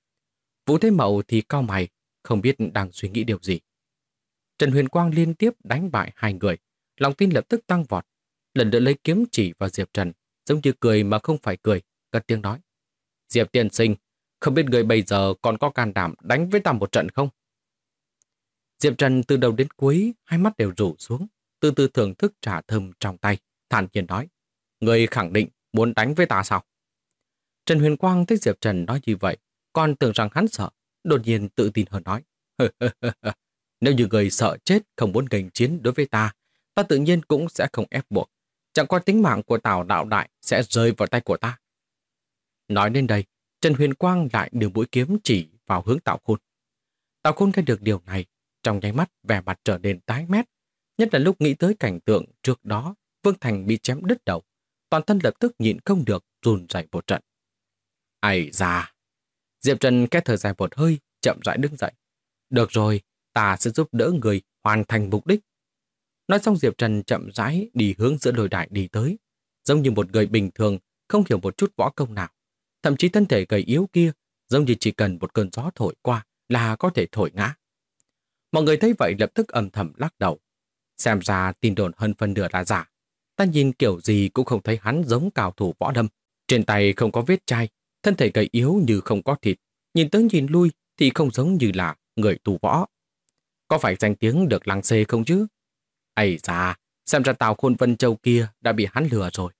Speaker 1: Vũ Thế Mậu thì cau mày, không biết đang suy nghĩ điều gì. Trần Huyền Quang liên tiếp đánh bại hai người, lòng tin lập tức tăng vọt, lần nữa lấy kiếm chỉ vào Diệp Trần, giống như cười mà không phải cười, cất tiếng nói: Diệp tiên sinh, không biết người bây giờ còn có can đảm đánh với ta một trận không? Diệp Trần từ đầu đến cuối, hai mắt đều rủ xuống, từ từ thưởng thức trà thơm trong tay, thản nhiên nói: người khẳng định muốn đánh với ta sao? Trần Huyền Quang thấy Diệp Trần nói như vậy, còn tưởng rằng hắn sợ, đột nhiên tự tin hơn nói: nếu như người sợ chết không muốn nghênh chiến đối với ta, ta tự nhiên cũng sẽ không ép buộc. Chẳng qua tính mạng của Tào đạo đại sẽ rơi vào tay của ta. Nói đến đây, Trần Huyền Quang lại đưa mũi kiếm chỉ vào hướng Tào Khôn. Tào Khôn nghe được điều này, trong nháy mắt vẻ mặt trở nên tái mét, nhất là lúc nghĩ tới cảnh tượng trước đó Vương Thành bị chém đứt đầu, toàn thân lập tức nhịn không được run rẩy một trận. Ây da! Diệp Trần két thở dài một hơi, chậm rãi đứng dậy. Được rồi, ta sẽ giúp đỡ người hoàn thành mục đích. Nói xong Diệp Trần chậm rãi đi hướng giữa đồi đại đi tới, giống như một người bình thường, không hiểu một chút võ công nào. Thậm chí thân thể gầy yếu kia, giống như chỉ cần một cơn gió thổi qua là có thể thổi ngã. Mọi người thấy vậy lập tức âm thầm lắc đầu. Xem ra tin đồn hơn phân nửa là giả. Ta nhìn kiểu gì cũng không thấy hắn giống cao thủ võ đâm. Trên tay không có vết chai, thân thể gầy yếu như không có thịt. Nhìn tới nhìn lui thì không giống như là người tu võ. Có phải danh tiếng được lăng xê không chứ? Ây da, xem ra Tào Khôn Vân Châu kia đã bị hắn lừa rồi.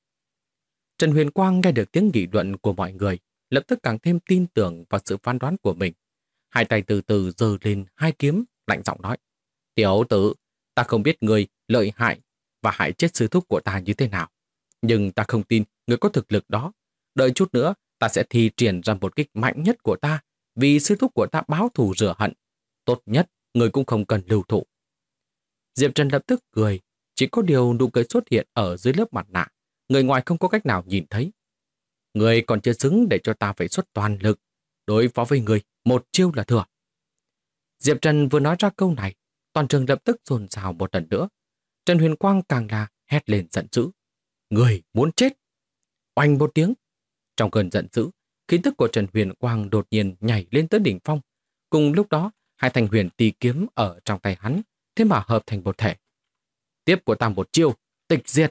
Speaker 1: Trần Huyền Quang nghe được tiếng nghị luận của mọi người, lập tức càng thêm tin tưởng vào sự phán đoán của mình. Hai tay từ từ giơ lên hai kiếm, lạnh giọng nói. Tiểu tử, ta không biết người lợi hại và hại chết sư thúc của ta như thế nào. Nhưng ta không tin người có thực lực đó. Đợi chút nữa, ta sẽ thi triển ra một kích mạnh nhất của ta, vì sư thúc của ta báo thù rửa hận. Tốt nhất, người cũng không cần lưu thủ. Diệp Trần lập tức cười, chỉ có điều nụ cười xuất hiện ở dưới lớp mặt nạ. Người ngoài không có cách nào nhìn thấy. Người còn chưa xứng để cho ta phải xuất toàn lực. Đối phó với người, một chiêu là thừa. Diệp Trần vừa nói ra câu này, toàn trường lập tức dồn dào một lần nữa. Trần Huyền Quang càng là hét lên giận dữ. Người muốn chết! Oanh một tiếng. Trong cơn giận dữ, khí tức của Trần Huyền Quang đột nhiên nhảy lên tới đỉnh phong. Cùng lúc đó, hai thanh huyền tỳ kiếm ở trong tay hắn, thế mà hợp thành một thể. Tiếp của ta một chiêu, tịch diệt.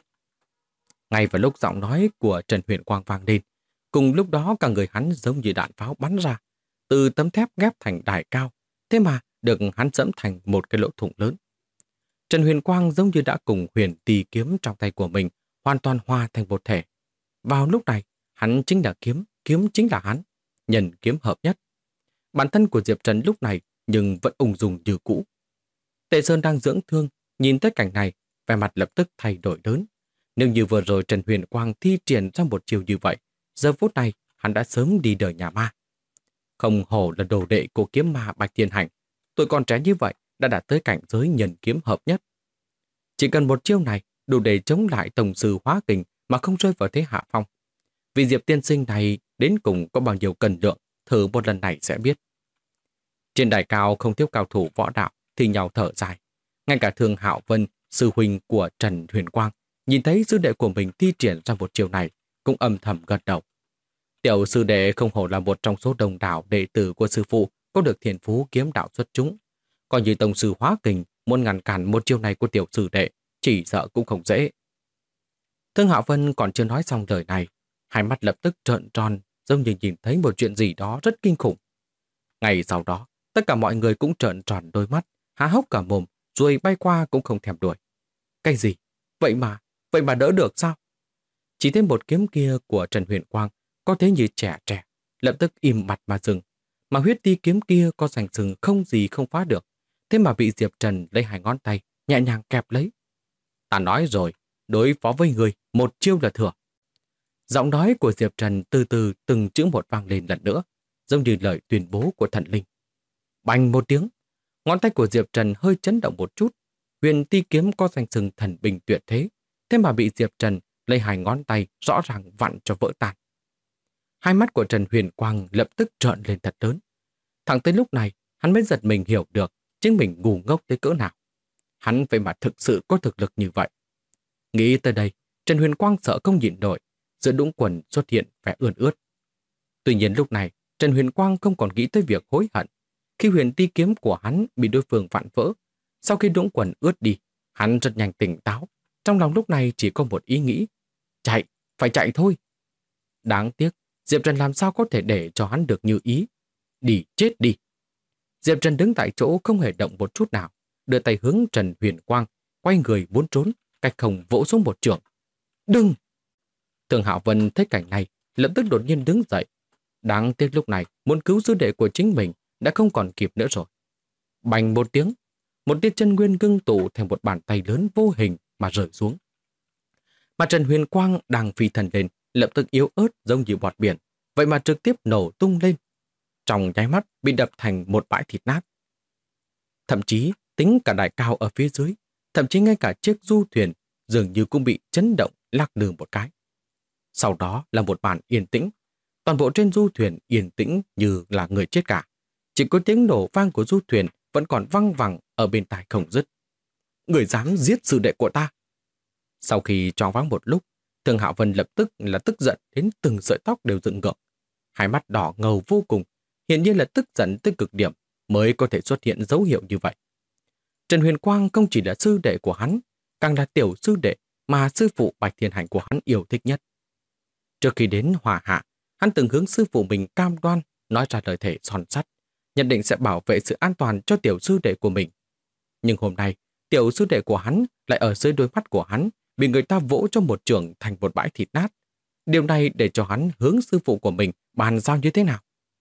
Speaker 1: Ngay vào lúc giọng nói của Trần Huyền Quang vang lên, cùng lúc đó cả người hắn giống như đạn pháo bắn ra, từ tấm thép ghép thành đài cao, thế mà được hắn dẫm thành một cái lỗ thủng lớn. Trần Huyền Quang giống như đã cùng huyền tỳ kiếm trong tay của mình hoàn toàn hòa thành một thể. Vào lúc này, hắn chính là kiếm, kiếm chính là hắn, nhân kiếm hợp nhất. Bản thân của Diệp Trần lúc này nhưng vẫn ung dung như cũ. Tề Sơn đang dưỡng thương, nhìn tới cảnh này, vẻ mặt lập tức thay đổi lớn. Nếu như vừa rồi Trần Huyền Quang thi triển ra một chiều như vậy, giờ phút này hắn đã sớm đi đời nhà ma. Không hổ là đồ đệ của kiếm ma Bạch Thiên Hành, tuổi còn trẻ như vậy đã đạt tới cảnh giới nhân kiếm hợp nhất. Chỉ cần một chiêu này đủ để chống lại tổng sư hóa kình mà không rơi vào thế hạ phong. Vì Diệp tiên sinh này đến cùng có bao nhiêu cân lượng, thử một lần này sẽ biết. Trên đài cao không thiếu cao thủ võ đạo thì nhau thở dài. Ngay cả Thương Hạo Vân, sư huynh của Trần Huyền Quang, nhìn thấy sư đệ của mình thi triển ra một chiều này, cũng âm thầm gật đầu. Tiểu sư đệ không hổ là một trong số đông đảo đệ tử của sư phụ có được thiên phú kiếm đạo xuất chúng. Còn như tổng sư hóa kình muốn ngăn cản một chiêu này của tiểu sư đệ, chỉ sợ cũng không dễ. Thương Hạo Vân còn chưa nói xong lời này, hai mắt lập tức trợn tròn, giống như nhìn thấy một chuyện gì đó rất kinh khủng. Ngày sau đó, tất cả mọi người cũng trợn tròn đôi mắt, há hốc cả mồm, rồi bay qua cũng không thèm đuổi. Cái gì? Vậy mà đỡ được sao? Chỉ thêm một kiếm kia của Trần Huyền Quang có thế như trẻ trẻ, lập tức im bặt mà dừng. Mà huyết ti kiếm kia có sành sừng không gì không phá được, thế mà bị Diệp Trần lấy hai ngón tay nhẹ nhàng kẹp lấy. Ta nói rồi, đối phó với người, một chiêu là thừa. Giọng nói của Diệp Trần từ từ từng chữ một vang lên lần nữa, giống như lời tuyên bố của thần linh. Bành một tiếng, ngón tay của Diệp Trần hơi chấn động một chút. Huyền ti kiếm có danh sừng thần bình tuyệt thế, thế mà bị Diệp Trần lấy hai ngón tay rõ ràng vặn cho vỡ tan. Hai mắt của Trần Huyền Quang lập tức trợn lên thật lớn. Thẳng tới lúc này, hắn mới giật mình hiểu được chính mình ngu ngốc tới cỡ nào. Hắn vậy mà thực sự có thực lực như vậy. Nghĩ tới đây, Trần Huyền Quang sợ không nhịn nổi, giữa đũng quần xuất hiện vẻ ươn ướt. Tuy nhiên lúc này, Trần Huyền Quang không còn nghĩ tới việc hối hận. Khi huyền ti kiếm của hắn bị đối phương vặn vỡ, sau khi đũng quần ướt đi, hắn rất nhanh tỉnh táo. Trong lòng lúc này chỉ có một ý nghĩ. Chạy, phải chạy thôi. Đáng tiếc, Diệp Trần làm sao có thể để cho hắn được như ý. Đi, chết đi. Diệp Trần đứng tại chỗ không hề động một chút nào, đưa tay hướng Trần Huyền Quang, quay người muốn trốn, cách không vỗ xuống một trường. Đừng! Thường Hạo Vân thấy cảnh này, lập tức đột nhiên đứng dậy. Đáng tiếc lúc này, muốn cứu sư đệ của chính mình đã không còn kịp nữa rồi. Bành một tiếng, một tia chân nguyên ngưng tụ thành một bàn tay lớn vô hình mà rơi xuống. Mà Trần Huyền Quang đang phi thần lên, lập tức yếu ớt giống như bọt biển, vậy mà trực tiếp nổ tung lên. Trong nháy mắt bị đập thành một bãi thịt nát. Thậm chí tính cả đại cao ở phía dưới, thậm chí ngay cả chiếc du thuyền dường như cũng bị chấn động lắc lư một cái. Sau đó là một màn yên tĩnh. Toàn bộ trên du thuyền yên tĩnh như là người chết cả. Chỉ có tiếng nổ vang của du thuyền vẫn còn văng vẳng ở bên tai không dứt. Người dám giết sư đệ của ta. Sau khi choáng váng một lúc, Thường Hạo Vân lập tức là tức giận đến từng sợi tóc đều dựng ngược. Hai mắt đỏ ngầu vô cùng, hiển nhiên là tức giận tới cực điểm mới có thể xuất hiện dấu hiệu như vậy. Trần Huyền Quang không chỉ là sư đệ của hắn, càng là tiểu sư đệ mà sư phụ Bạch Thiên Hành của hắn yêu thích nhất. Trước khi đến Hòa Hạ, hắn từng hướng sư phụ mình cam đoan nói ra lời thề son sắt, nhận định sẽ bảo vệ sự an toàn cho tiểu sư đệ của mình. Nhưng hôm nay, tiểu sư đệ của hắn lại ở dưới đôi mắt của hắn bị người ta vỗ cho một trường thành một bãi thịt nát. Điều này để cho hắn hướng sư phụ của mình bàn giao như thế nào?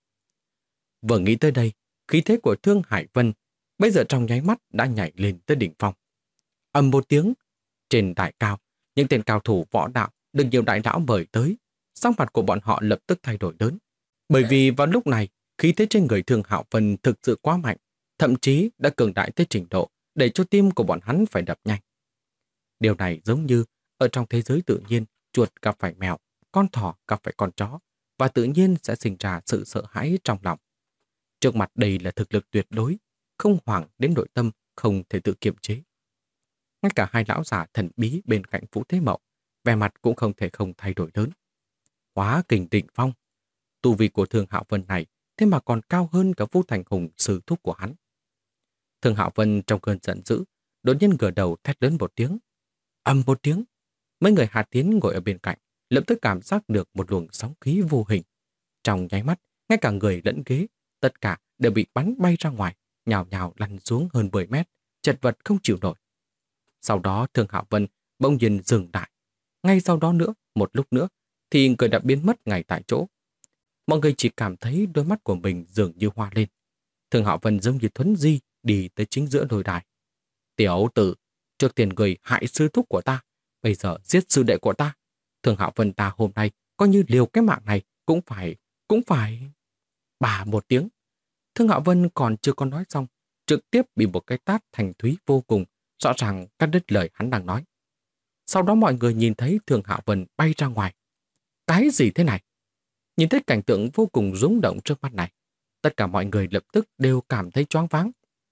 Speaker 1: Vừa nghĩ tới đây, khí thế của Thương Hải Vân bây giờ trong nháy mắt đã nhảy lên tới đỉnh phong. Ầm một tiếng, trên đại cao, những tên cao thủ võ đạo được nhiều đại lão mời tới, sắc mặt của bọn họ lập tức thay đổi lớn. Bởi vì vào lúc này, khí thế trên người Thương Hạo Vân thực sự quá mạnh, thậm chí đã cường đại tới trình độ để cho tim của bọn hắn phải đập nhanh. Điều này giống như ở trong thế giới tự nhiên, chuột gặp phải mèo, con thỏ gặp phải con chó, và tự nhiên sẽ sinh ra sự sợ hãi trong lòng. Trước mặt đây là thực lực tuyệt đối, không hoảng đến nội tâm, không thể tự kiềm chế. Ngay cả hai lão già thần bí bên cạnh Vũ Thế Mậu, vẻ mặt cũng không thể không thay đổi lớn. Hóa kình định phong, tu vi của Thương Hạo Vân này thế mà còn cao hơn cả Vũ Thành Hùng sư thúc của hắn. Thương Hạo Vân trong cơn giận dữ, đột nhiên ngửa đầu thét lớn một tiếng. Ầm một tiếng, mấy người Hà Tiến ngồi ở bên cạnh lập tức cảm giác được một luồng sóng khí vô hình. Trong nháy mắt, ngay cả người lẫn ghế, tất cả đều bị bắn bay ra ngoài, nhào nhào lăn xuống hơn 10 mét, chật vật không chịu nổi. Sau đó Thương Hạo Vân bỗng nhiên dừng lại. Ngay sau đó nữa, một lúc nữa, thì người đã biến mất ngay tại chỗ. Mọi người chỉ cảm thấy đôi mắt của mình dường như hoa lên. Thương Hạo Vân giống như thuấn di đi tới chính giữa đồi đài. Tiểu tử, trước tiền người hại sư thúc của ta, bây giờ giết sư đệ của ta. Thương Hạo Vân ta hôm nay coi như liều cái mạng này cũng phải... Bà một tiếng. Thương Hạo Vân còn chưa có nói xong, trực tiếp bị một cái tát thành thúy vô cùng, rõ ràng cắt đứt lời hắn đang nói. Sau đó mọi người nhìn thấy Thương Hạo Vân bay ra ngoài. Cái gì thế này? Nhìn thấy cảnh tượng vô cùng rung động trước mắt này, tất cả mọi người lập tức đều cảm thấy choáng váng.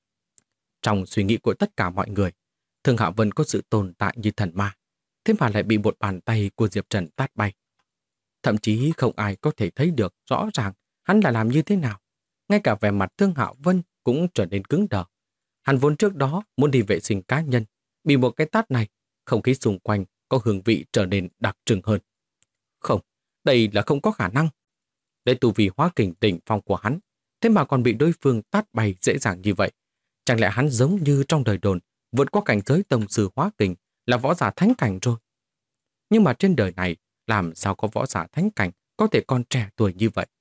Speaker 1: Trong suy nghĩ của tất cả mọi người, Thương Hạo Vân có sự tồn tại như thần ma, thế mà lại bị một bàn tay của Diệp Trần tát bay. Thậm chí không ai có thể thấy được rõ ràng hắn là làm như thế nào. Ngay cả vẻ mặt Thương Hạo Vân cũng trở nên cứng đờ. Hắn vốn trước đó muốn đi vệ sinh cá nhân, bị một cái tát này, không khí xung quanh có hương vị trở nên đặc trưng hơn. Không, đây là không có khả năng. Để tu vi hóa kình đỉnh phong của hắn, thế mà còn bị đối phương tát bay dễ dàng như vậy. Chẳng lẽ hắn giống như trong đời đồn, vượt qua cảnh giới tông sư hóa kình là võ giả thánh cảnh rồi? Nhưng mà trên đời này, làm sao có võ giả thánh cảnh có thể còn trẻ tuổi như vậy?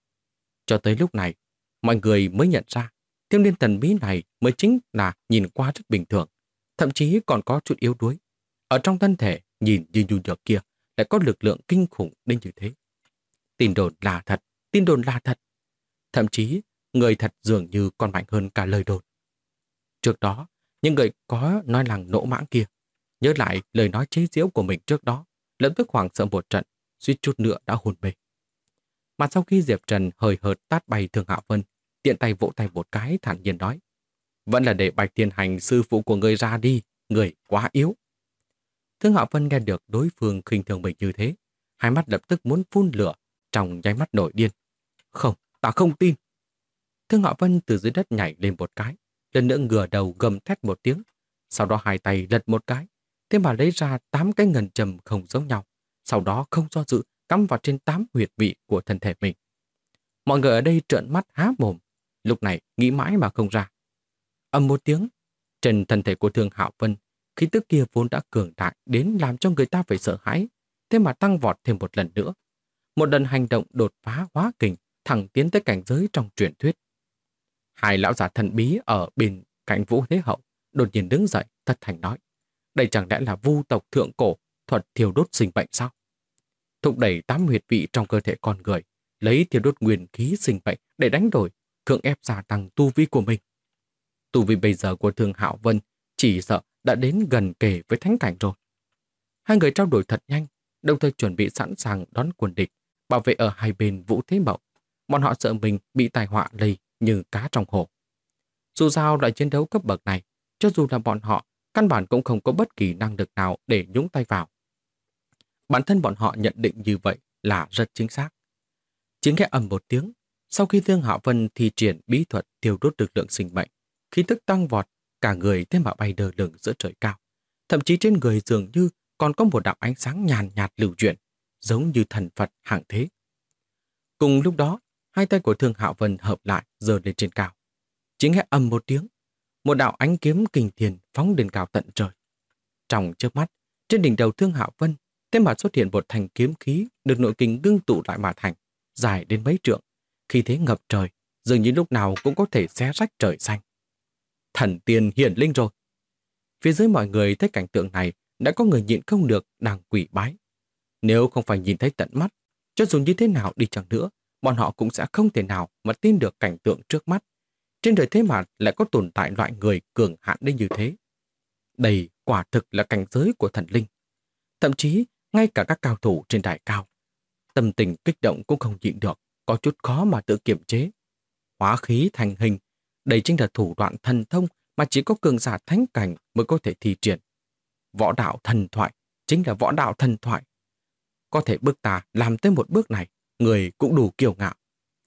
Speaker 1: Cho tới lúc này, mọi người mới nhận ra thiếu niên thần bí này mới chính là nhìn qua rất bình thường, thậm chí còn có chút yếu đuối. Ở trong thân thể nhìn như nhu nhược kia lại có lực lượng kinh khủng đến như thế. Tin đồn là thật, tin đồn là thật. Thậm chí người thật dường như còn mạnh hơn cả lời đồn. Trước đó, những người có nói làng nỗ mãng kia nhớ lại lời nói chế giễu của mình trước đó, lập tức hoảng sợ một trận, suýt chút nữa đã hôn mê. Mà sau khi Diệp Trần hời hợt tát bay Thương Hạo Vân, tiện tay vỗ tay một cái thản nhiên nói: vẫn là để Bạch Thiên Hành sư phụ của người ra đi, người quá yếu. Thương Hạo Vân nghe được đối phương khinh thường mình như thế, hai mắt lập tức muốn phun lửa, trong nháy mắt nổi điên. Không, ta không tin. Thương Hạo Vân từ dưới đất nhảy lên một cái, lần nữa ngửa đầu gầm thét một tiếng, sau đó hai tay lật một cái, thế mà lấy ra 8 cái ngân châm không giống nhau, sau đó không do dự cắm vào trên 8 huyệt vị của thân thể mình. Mọi người ở đây trợn mắt há mồm, lúc này nghĩ mãi mà không ra. Ầm một tiếng, trên thân thể của Thương Hạo Vân, khí tức kia vốn đã cường đại đến làm cho người ta phải sợ hãi, thế mà tăng vọt thêm một lần nữa. Một lần hành động đột phá hóa kình, thẳng tiến tới cảnh giới trong truyền thuyết. Hai lão giả thần bí ở bên cạnh Vũ Thế Hậu đột nhiên đứng dậy, thất thành nói: đây chẳng lẽ là vu tộc thượng cổ thuật thiêu đốt sinh bệnh sao? Thúc đẩy 8 huyệt vị trong cơ thể con người, lấy thiêu đốt nguyên khí sinh bệnh để đánh đổi, cưỡng ép gia tăng tu vi của mình. Tu vi bây giờ của Thương Hạo Vân chỉ sợ đã đến gần kề với thánh cảnh rồi. Hai người trao đổi thật nhanh, đồng thời chuẩn bị sẵn sàng đón quân địch, bảo vệ ở hai bên Vũ Thế Mộng. Bọn họ sợ mình bị tai họa lây như cá trong hồ. Dù sao loại chiến đấu cấp bậc này, cho dù là bọn họ, căn bản cũng không có bất kỳ năng lực nào để nhúng tay vào. Bản thân bọn họ nhận định như vậy là rất chính xác. Chỉ nghe ầm một tiếng, sau khi Thương Hạo Vân thi triển bí thuật tiêu đốt lực lượng sinh mệnh, khí tức tăng vọt, cả người thế mà bay đờ lửng giữa trời cao. Thậm chí trên người dường như còn có một đạo ánh sáng nhàn nhạt lưu chuyển, giống như thần Phật hạng thế. Cùng lúc đó, hai tay của Thương Hạo Vân hợp lại giơ lên trên cao. Chỉ nghe ầm một tiếng, một đạo ánh kiếm kinh thiên phóng lên cao tận trời. Trong chớp mắt, trên đỉnh đầu Thương Hạo Vân, thế mà xuất hiện một thanh kiếm khí được nội kình ngưng tụ lại mà thành, dài đến mấy trượng, khí thế ngập trời, dường như lúc nào cũng có thể xé rách trời xanh. Thần tiên hiển linh rồi. Phía dưới mọi người thấy cảnh tượng này, đã có người nhịn không được đang quỳ bái. Nếu không phải nhìn thấy tận mắt, cho dù như thế nào đi chăng nữa, bọn họ cũng sẽ không thể nào mà tin được cảnh tượng trước mắt. Trên đời thế mà lại có tồn tại loại người cường hãn đến như thế. Đây quả thực là cảnh giới của thần linh. Thậm chí, ngay cả các cao thủ trên đài cao, tâm tình kích động cũng không nhịn được, có chút khó mà tự kiềm chế. Hóa khí thành hình, đây chính là thủ đoạn thần thông mà chỉ có cường giả thánh cảnh mới có thể thi triển. Võ đạo thần thoại chính là võ đạo thần thoại. Có thể bước ta làm tới một bước này, người cũng đủ kiêu ngạo.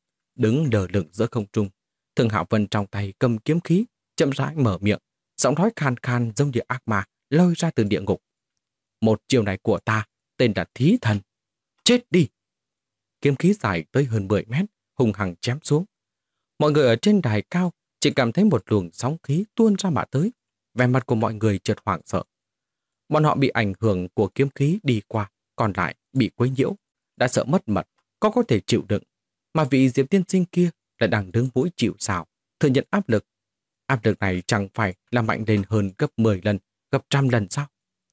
Speaker 1: Đứng đờ lửng giữa không trung, Thương Hạo Vân trong tay cầm kiếm khí, chậm rãi mở miệng, giọng nói khan khan giống như ác ma lôi ra từ địa ngục. Một chiều này của ta, tên là Thí Thần. Chết đi! Kiếm khí dài tới hơn 10 mét, hùng hằng chém xuống. Mọi người ở trên đài cao chỉ cảm thấy một luồng sóng khí tuôn ra mà tới. Vẻ mặt của mọi người chợt hoảng sợ. Bọn họ bị ảnh hưởng của kiếm khí đi qua, còn lại bị quấy nhiễu, đã sợ mất mật, có thể chịu đựng. Mà vị Diệp tiên sinh kia lại đang đứng mũi chịu sào, thừa nhận áp lực. Áp lực này chẳng phải là mạnh lên hơn gấp 10 lần, gấp 100 lần sao?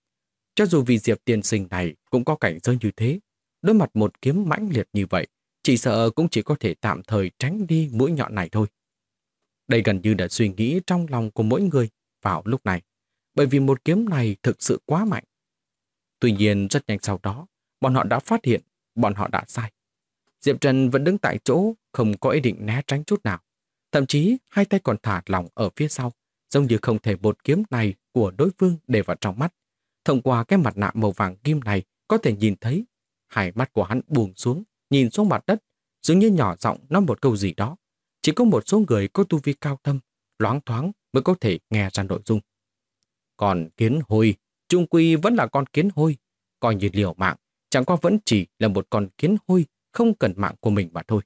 Speaker 1: Cho dù vị Diệp tiên sinh này cũng có cảnh giới như thế, đối mặt một kiếm mãnh liệt như vậy, chỉ sợ cũng chỉ có thể tạm thời tránh đi mũi nhọn này thôi. Đây gần như là suy nghĩ trong lòng của mỗi người vào lúc này, bởi vì một kiếm này thực sự quá mạnh. Tuy nhiên rất nhanh sau đó, bọn họ đã phát hiện bọn họ đã sai. Diệp Trần vẫn đứng tại chỗ, không có ý định né tránh chút nào. Thậm chí hai tay còn thả lỏng ở phía sau, giống như không thể một kiếm này của đối phương để vào trong mắt. Thông qua cái mặt nạ màu vàng kim này có thể nhìn thấy, hai mắt của hắn buông xuống, nhìn xuống mặt đất, dường như nhỏ giọng nói một câu gì đó. Chỉ có một số người có tu vi cao thâm, loáng thoáng mới có thể nghe ra nội dung. Còn kiến hôi, chung quy vẫn là con kiến hôi, coi như liều mạng, chẳng qua vẫn chỉ là một con kiến hôi không cần mạng của mình mà thôi.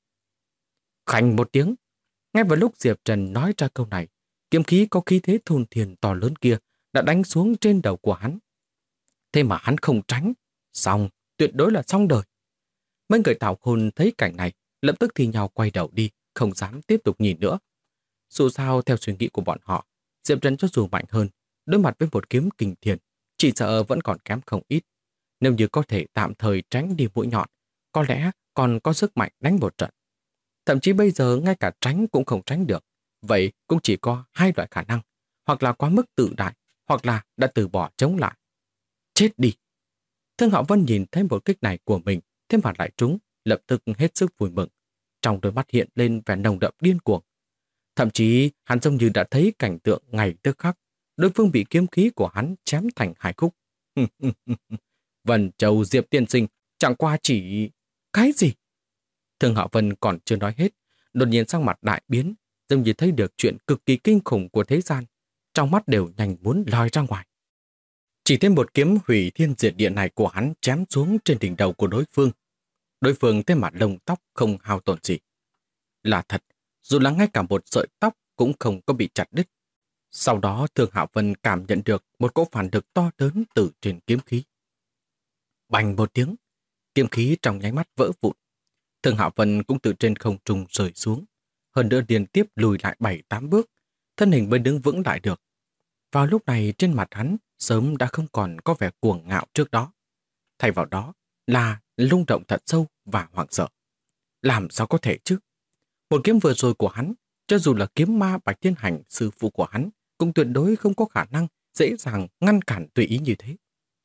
Speaker 1: Khành một tiếng, ngay vào lúc Diệp Trần nói ra câu này, kiếm khí có khí thế thôn thiền to lớn kia đã đánh xuống trên đầu của hắn. Thế mà hắn không tránh, xong, tuyệt đối là xong đời. Mấy người Tào Khôn thấy cảnh này, lập tức thì nhau quay đầu đi, không dám tiếp tục nhìn nữa. Dù sao theo suy nghĩ của bọn họ, Diệp Trần cho dù mạnh hơn, đối mặt với một kiếm kinh thiên, chỉ sợ vẫn còn kém không ít. Nếu như có thể tạm thời tránh đi mũi nhọn, có lẽ còn có sức mạnh đánh một trận. Thậm chí bây giờ ngay cả tránh cũng không tránh được. Vậy cũng chỉ có hai loại khả năng, hoặc là quá mức tự đại, hoặc là đã từ bỏ chống lại. Chết đi! Thương Hạo Vân nhìn thấy một kích này của mình, thế mà lại trúng, lập tức hết sức vui mừng. Trong đôi mắt hiện lên vẻ nồng đậm điên cuồng. Thậm chí hắn giống như đã thấy cảnh tượng ngày tức khắc, đối phương bị kiếm khí của hắn chém thành hai khúc. Vân Châu Diệp tiên sinh chẳng qua chỉ... Cái gì? Thương Hạo Vân còn chưa nói hết, đột nhiên sắc mặt đại biến, giống như thấy được chuyện cực kỳ kinh khủng của thế gian. Trong mắt đều nhanh muốn lòi ra ngoài. Chỉ thêm một kiếm hủy thiên diệt địa này của hắn chém xuống trên đỉnh đầu của đối phương. Đối phương thế mà lông tóc không hao tổn gì. Là thật, dù là ngay cả một sợi tóc cũng không có bị chặt đứt. Sau đó Thương Hạo Vân cảm nhận được một cỗ phản lực to lớn từ trên kiếm khí. Bành một tiếng, kiếm khí trong nháy mắt vỡ vụn. Thương Hạo Vân cũng từ trên không trung rơi xuống, hơn nữa liên tiếp lùi lại 7-8 bước, thân hình mới đứng vững lại được. Vào lúc này trên mặt hắn sớm đã không còn có vẻ cuồng ngạo trước đó. Thay vào đó là rung động thật sâu và hoảng sợ. Làm sao có thể chứ? Một kiếm vừa rồi của hắn Cho dù là kiếm ma Bạch Thiên Hành, sư phụ của hắn, cũng tuyệt đối không có khả năng dễ dàng ngăn cản tùy ý như thế.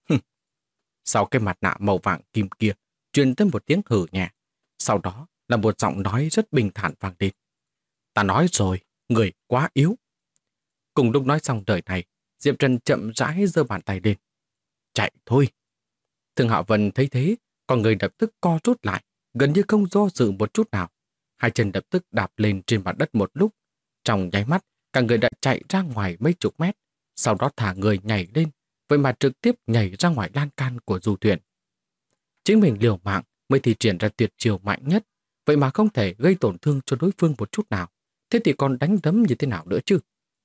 Speaker 1: Sau cái mặt nạ màu vàng kim kia, truyền tới một tiếng hừ nhẹ. Sau đó là một giọng nói rất bình thản vang lên. Ta nói rồi, người quá yếu. Cùng lúc nói xong lời này, Diệp Trần chậm rãi giơ bàn tay lên. Chạy thôi. Thường Hạo Vân thấy thế, con người lập tức co rút lại, gần như không do dự một chút nào. Hai chân lập tức đạp lên trên mặt đất một lúc. Trong nháy mắt, cả người đã chạy ra ngoài mấy chục mét, sau đó thả người nhảy lên, vậy mà trực tiếp nhảy ra ngoài lan can của du thuyền. Chính mình liều mạng mới thi triển ra tuyệt chiêu mạnh nhất, vậy mà không thể gây tổn thương cho đối phương một chút nào. Thế thì còn đánh đấm như thế nào nữa chứ?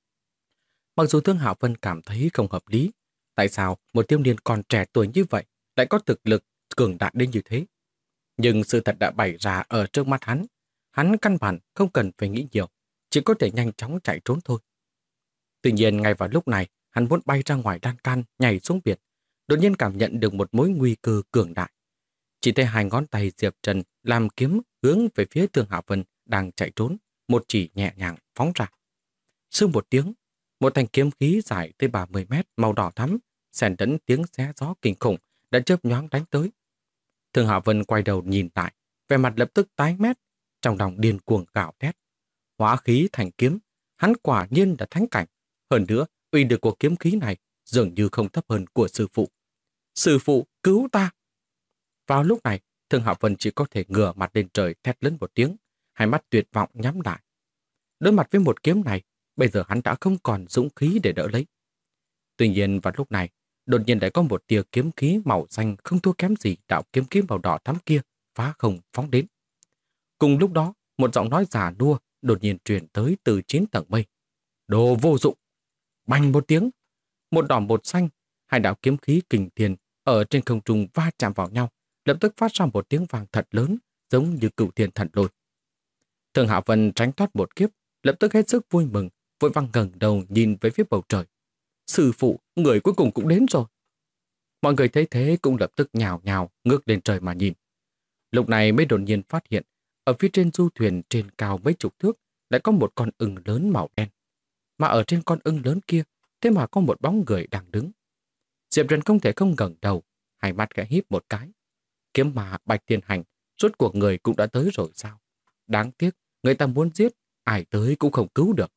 Speaker 1: Mặc dù Thương Hạo Vân cảm thấy không hợp lý, tại sao một thiếu niên còn trẻ tuổi như vậy lại có thực lực cường đại đến như thế? Nhưng sự thật đã bày ra ở trước mắt hắn căn bản không cần phải nghĩ nhiều, chỉ có thể nhanh chóng chạy trốn thôi. Tuy nhiên ngay vào lúc này, hắn muốn bay ra ngoài lan can, nhảy xuống biển, đột nhiên cảm nhận được một mối nguy cơ cường đại. Chỉ thấy hai ngón tay Diệp Trần làm kiếm hướng về phía Thương Hạo Vân đang chạy trốn, một chỉ nhẹ nhàng phóng ra. Sương một tiếng, một thanh kiếm khí dài tới 30 mét màu đỏ thắm, xen lẫn tiếng xé gió kinh khủng đã chớp nhoáng đánh tới. Thương Hạo Vân quay đầu nhìn lại, vẻ mặt lập tức tái mét, trong lòng điên cuồng gào thét. Hóa khí thành kiếm, hắn quả nhiên là thánh cảnh. Hơn nữa, uy lực của kiếm khí này dường như không thấp hơn của sư phụ. Sư phụ, cứu ta! Vào lúc này, Thương Hạo Vân chỉ có thể ngửa mặt lên trời thét lớn một tiếng, hai mắt tuyệt vọng nhắm lại. Đối mặt với một kiếm này, bây giờ hắn đã không còn dũng khí để đỡ lấy. Tuy nhiên vào lúc này, đột nhiên lại có một tia kiếm khí màu xanh không thua kém gì đạo kiếm khí màu đỏ thắm kia phá không phóng đến. Cùng lúc đó, một giọng nói già nua đột nhiên truyền tới từ 9 tầng mây. Đồ vô dụng! Bành một tiếng, một đỏ một xanh, hai đạo kiếm khí kình thiên ở trên không trung va chạm vào nhau, lập tức phát ra một tiếng vang thật lớn, giống như cửu thiên thần lôi. Thường Hạo Vân tránh thoát một kiếp, lập tức hết sức vui mừng, vội vàng ngẩng đầu nhìn về phía bầu trời. Sư phụ, người cuối cùng cũng đến rồi. Mọi người thấy thế cũng lập tức nhào nhào ngước lên trời mà nhìn. Lúc này mới đột nhiên phát hiện, ở phía trên du thuyền trên cao mấy chục thước lại có một con ưng lớn màu đen. Mà ở trên con ưng lớn kia, thế mà có một bóng người đang đứng. Diệp Trần không thể không ngẩng đầu, hai mắt khẽ híp một cái. Kiếm ma Bạch Thiên Hành, rốt cuộc người cũng đã tới rồi sao? Đáng tiếc, người ta muốn giết, ai tới cũng không cứu được.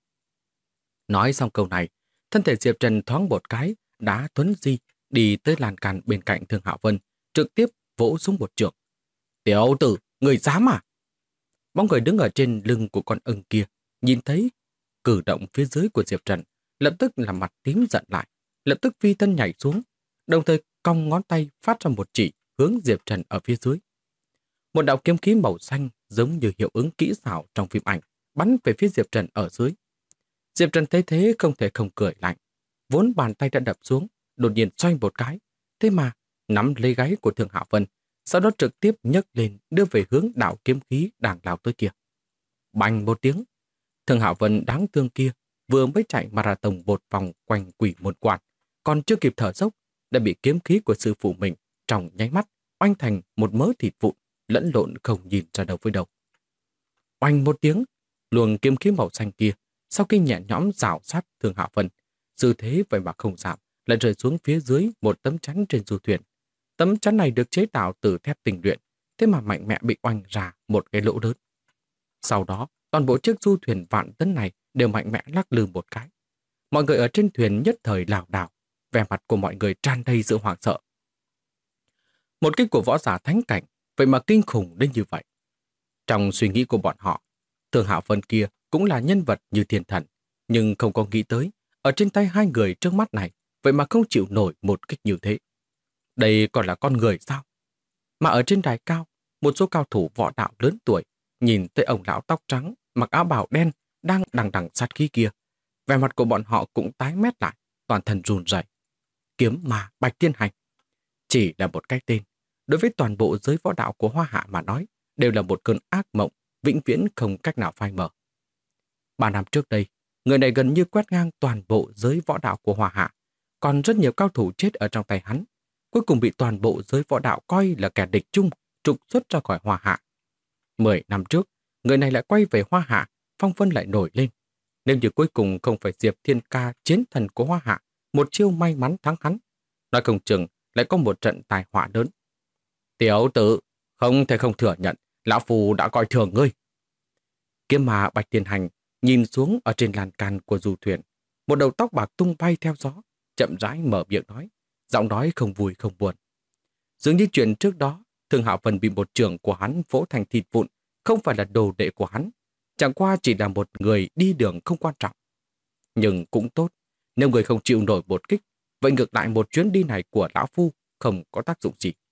Speaker 1: Nói xong câu này, thân thể Diệp Trần thoáng một cái, đã thuấn di, đi tới lan can bên cạnh Thương Hạo Vân, trực tiếp vỗ xuống một trượng. Tiểu tử, người dám à? Bóng người đứng ở trên lưng của con ưng kia, nhìn thấy cử động phía dưới của Diệp Trần, lập tức làm mặt tím giận lại, lập tức phi thân nhảy xuống, đồng thời cong ngón tay phát ra một chỉ hướng Diệp Trần ở phía dưới. Một đạo kiếm khí màu xanh giống như hiệu ứng kỹ xảo trong phim ảnh, bắn về phía Diệp Trần ở dưới. Diệp Trần thấy thế không thể không cười lạnh, vốn bàn tay đã đập xuống, đột nhiên xoay một cái, thế mà nắm lấy gáy của Thường Hạo Vân, sau đó trực tiếp nhấc lên đưa về hướng đạo kiếm khí đang lao tới kia. Bành một tiếng, Thường Hạo Vân đáng thương kia vừa mới chạy marathon một vòng quanh quỷ môn quan, còn chưa kịp thở dốc đã bị kiếm khí của sư phụ mình trong nháy mắt oanh thành một mớ thịt vụn, lẫn lộn không nhìn ra đầu với đầu. Oanh một tiếng, luồng kiếm khí màu xanh kia sau khi nhẹ nhõm rào sát Thường Hạo Vân, dư thế vậy mà không giảm, lại rơi xuống phía dưới một tấm chắn trên du thuyền. Tấm chắn này được chế tạo từ thép tinh luyện, thế mà mạnh mẽ bị oanh ra một cái lỗ lớn. Sau đó, toàn bộ chiếc du thuyền vạn tấn này đều mạnh mẽ lắc lư một cái. Mọi người ở trên thuyền nhất thời lảo đảo, vẻ mặt của mọi người tràn đầy sự hoảng sợ. Một kích của võ giả thánh cảnh, vậy mà kinh khủng đến như vậy. Trong suy nghĩ của bọn họ, Thường Hạo Vân kia cũng là nhân vật như thiên thần, nhưng không có nghĩ tới, ở trên tay hai người trước mắt này, vậy mà không chịu nổi một kích như thế. Đây còn là con người sao? Mà ở trên đài cao, một số cao thủ võ đạo lớn tuổi, nhìn thấy ông lão tóc trắng, mặc áo bào đen, đang đằng đằng sát khí kia. Vẻ mặt của bọn họ cũng tái mét lại, toàn thân run rẩy. Kiếm ma Bạch Thiên Hành. Chỉ là một cái tên, đối với toàn bộ giới võ đạo của Hoa Hạ mà nói, đều là một cơn ác mộng, vĩnh viễn không cách nào phai mờ. 3 năm trước đây, người này gần như quét ngang toàn bộ giới võ đạo của Hoa Hạ, còn rất nhiều cao thủ chết ở trong tay hắn, cuối cùng bị toàn bộ giới võ đạo coi là kẻ địch chung, trục xuất ra khỏi Hoa Hạ. 10 năm trước, người này lại quay về Hoa Hạ, phong vân lại nổi lên. Nếu như cuối cùng không phải Diệp Thiên Ca chiến thần của Hoa Hạ, một chiêu may mắn thắng hắn, nói không chừng lại có một trận tai họa lớn. Tiểu tử, không thể không thừa nhận, lão phu đã coi thường ngươi. Kiếm ma Bạch Tiên Hành nhìn xuống ở trên lan can của du thuyền, một đầu tóc bạc tung bay theo gió, chậm rãi mở miệng nói, giọng nói không vui không buồn. Dường như chuyện trước đó, Thương Hạo Vân bị một trưởng của hắn vỗ thành thịt vụn, không phải là đồ đệ của hắn, chẳng qua chỉ là một người đi đường không quan trọng. Nhưng cũng tốt, nếu người không chịu nổi một kích, vậy ngược lại một chuyến đi này của lão phu không có tác dụng gì.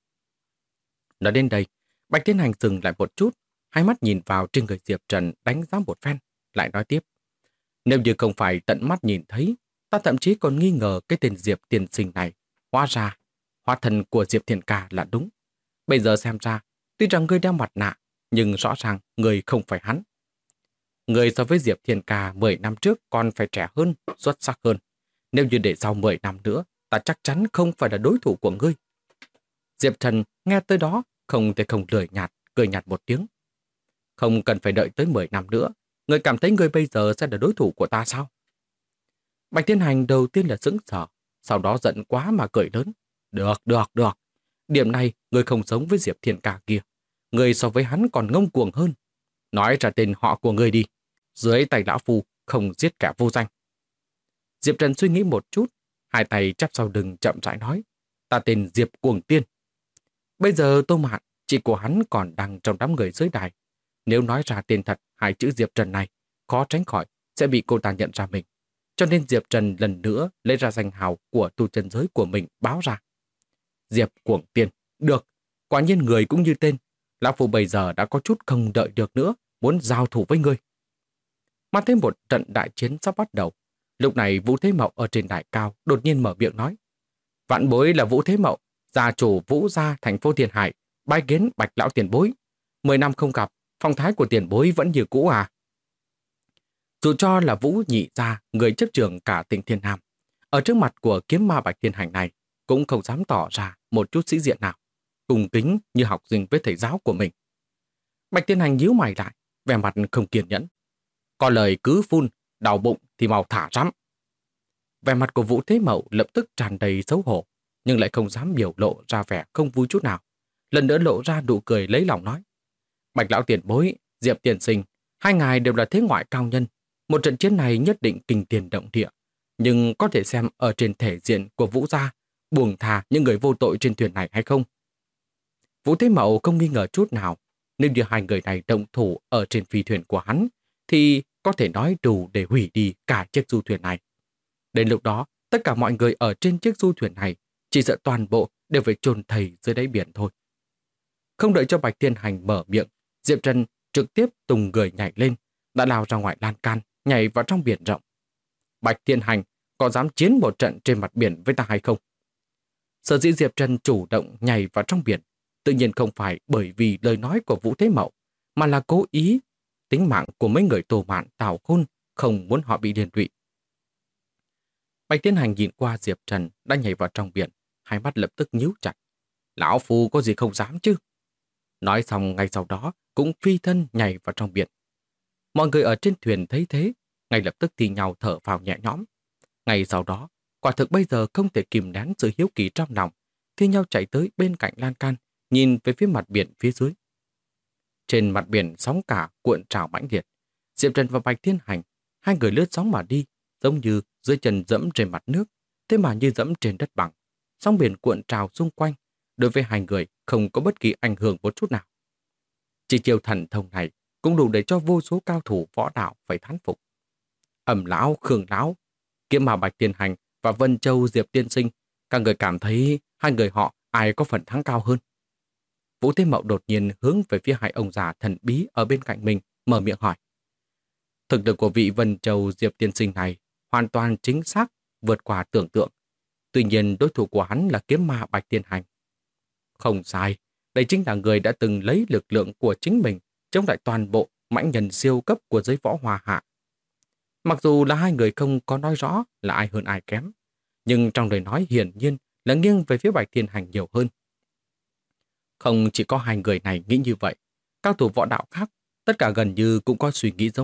Speaker 1: Nói đến đây, Bạch Tiên Hành dừng lại một chút, hai mắt nhìn vào trên người Diệp Trần đánh giá một phen, lại nói tiếp. Nếu như không phải tận mắt nhìn thấy, ta thậm chí còn nghi ngờ cái tên Diệp tiên sinh này. Hóa ra, hóa thân của Diệp Thiên Ca là đúng. Bây giờ xem ra, tuy rằng ngươi đeo mặt nạ, nhưng rõ ràng người không phải hắn. Người so với Diệp Thiên Ca 10 năm trước còn phải trẻ hơn, xuất sắc hơn. Nếu như để sau 10 năm nữa, ta chắc chắn không phải là đối thủ của ngươi. Diệp Trần nghe tới đó, không thể không lười nhạt, cười nhạt một tiếng. Không cần phải đợi tới 10 năm nữa, người cảm thấy người bây giờ sẽ là đối thủ của ta sao? Bạch Thiên Hành đầu tiên là sững sờ, sau đó giận quá mà cười lớn. Được. Điểm này người không giống với Diệp Thiên Ca kia. Người so với hắn còn ngông cuồng hơn. Nói ra tên họ của người đi. Dưới tay lão phu không giết kẻ vô danh. Diệp Trần suy nghĩ một chút, hai tay chắp sau lưng chậm rãi nói. Ta tên Diệp Cuồng Tiên. Bây giờ Tô Mạn, chị của hắn còn đang trong đám người dưới đài. Nếu nói ra tên thật hai chữ Diệp Trần này, khó tránh khỏi sẽ bị cô ta nhận ra mình. Cho nên Diệp Trần lần nữa lấy ra danh hào của tu chân giới của mình báo ra. Diệp Cuồng Tiên, được, quả nhiên người cũng như tên. Lão phu bây giờ đã có chút không đợi được nữa, muốn giao thủ với ngươi. Mà thêm một trận đại chiến sắp bắt đầu. Lúc này Vũ Thế Mậu ở trên đài cao đột nhiên mở miệng nói. Vạn bối là Vũ Thế Mậu, gia chủ Vũ gia thành phố Thiên Hải, bái kiến Bạch lão tiền bối. 10 năm không gặp, phong thái của tiền bối vẫn như cũ à? Dù cho là Vũ nhị gia, người chấp trưởng cả tỉnh Thiên Nam, ở trước mặt của kiếm ma Bạch Thiên Hành này, cũng không dám tỏ ra một chút sĩ diện nào, cùng kính như học sinh với thầy giáo của mình. Bạch Thiên Hành nhíu mày lại, vẻ mặt không kiên nhẫn. Có lời cứ phun, đau bụng thì mau thả rắm. Vẻ mặt của Vũ Thế Mậu lập tức tràn đầy xấu hổ, nhưng lại không dám biểu lộ ra vẻ không vui chút nào. Lần nữa lộ ra nụ cười lấy lòng nói. Bạch lão tiền bối, Diệp tiền sinh, hai ngài đều là thế ngoại cao nhân. Một trận chiến này nhất định kinh tiền động địa, nhưng có thể xem ở trên thể diện của Vũ gia, buông thà những người vô tội trên thuyền này hay không? Vũ Thế Mậu không nghi ngờ chút nào, nếu như hai người này động thủ ở trên phi thuyền của hắn, thì có thể nói đủ để hủy đi cả chiếc du thuyền này. Đến lúc đó, tất cả mọi người ở trên chiếc du thuyền này chỉ sợ toàn bộ đều phải chôn thây dưới đáy biển thôi. Không đợi cho Bạch Thiên Hành mở miệng, Diệp Trần trực tiếp tung người nhảy lên, đã lao ra ngoài lan can, nhảy vào trong biển rộng. Bạch Thiên Hành có dám chiến một trận trên mặt biển với ta hay không? Sở dĩ Diệp Trần chủ động nhảy vào trong biển, tự nhiên không phải bởi vì lời nói của Vũ Thế Mậu, mà là cố ý. Tính mạng của mấy người Tô Mạn Tào Khôn không muốn họ bị liên lụy. Bạch Thiên Hành nhìn qua Diệp Trần đã nhảy vào trong biển, hai mắt lập tức nhíu chặt. Lão phu có gì không dám chứ? Nói xong ngay sau đó cũng phi thân nhảy vào trong biển. Mọi người ở trên thuyền thấy thế, ngay lập tức thì nhau thở phào nhẹ nhõm. Ngay sau đó, quả thực bây giờ không thể kìm nén sự hiếu kỳ trong lòng, thi nhau chạy tới bên cạnh lan can, nhìn về phía mặt biển phía dưới. Trên mặt biển sóng cả cuộn trào mãnh liệt. Diệp Trần và Bạch Thiên Hành, hai người lướt sóng mà đi, giống như dưới chân dẫm trên mặt nước, thế mà như dẫm trên đất bằng. Sóng biển cuộn trào xung quanh, đối với hai người không có bất kỳ ảnh hưởng một chút nào. Chỉ chiêu thần thông này cũng đủ để cho vô số cao thủ võ đạo phải thán phục. Ẩm lão, Khương lão, Kiếm Ma Bạch Thiên Hành và Vân Châu Diệp Tiên Sinh, các người cảm thấy hai người họ ai có phần thắng cao hơn? Vũ Thế Mậu đột nhiên hướng về phía hai ông già thần bí ở bên cạnh mình, mở miệng hỏi. Thực lực của vị Vân Châu Diệp Tiên Sinh này hoàn toàn chính xác, vượt qua tưởng tượng. Tuy nhiên đối thủ của hắn là Kiếm Ma Bạch Thiên Hành. Không sai, đây chính là người đã từng lấy lực lượng của chính mình chống lại toàn bộ mãnh nhân siêu cấp của giới võ Hoa Hạ. Mặc dù là hai người không có nói rõ là ai hơn ai kém, nhưng trong lời nói hiển nhiên là nghiêng về phía Bạch Thiên Hành nhiều hơn. Không chỉ có hai người này nghĩ như vậy, cao thủ võ đạo khác, tất cả gần như cũng có suy nghĩ giống nhau.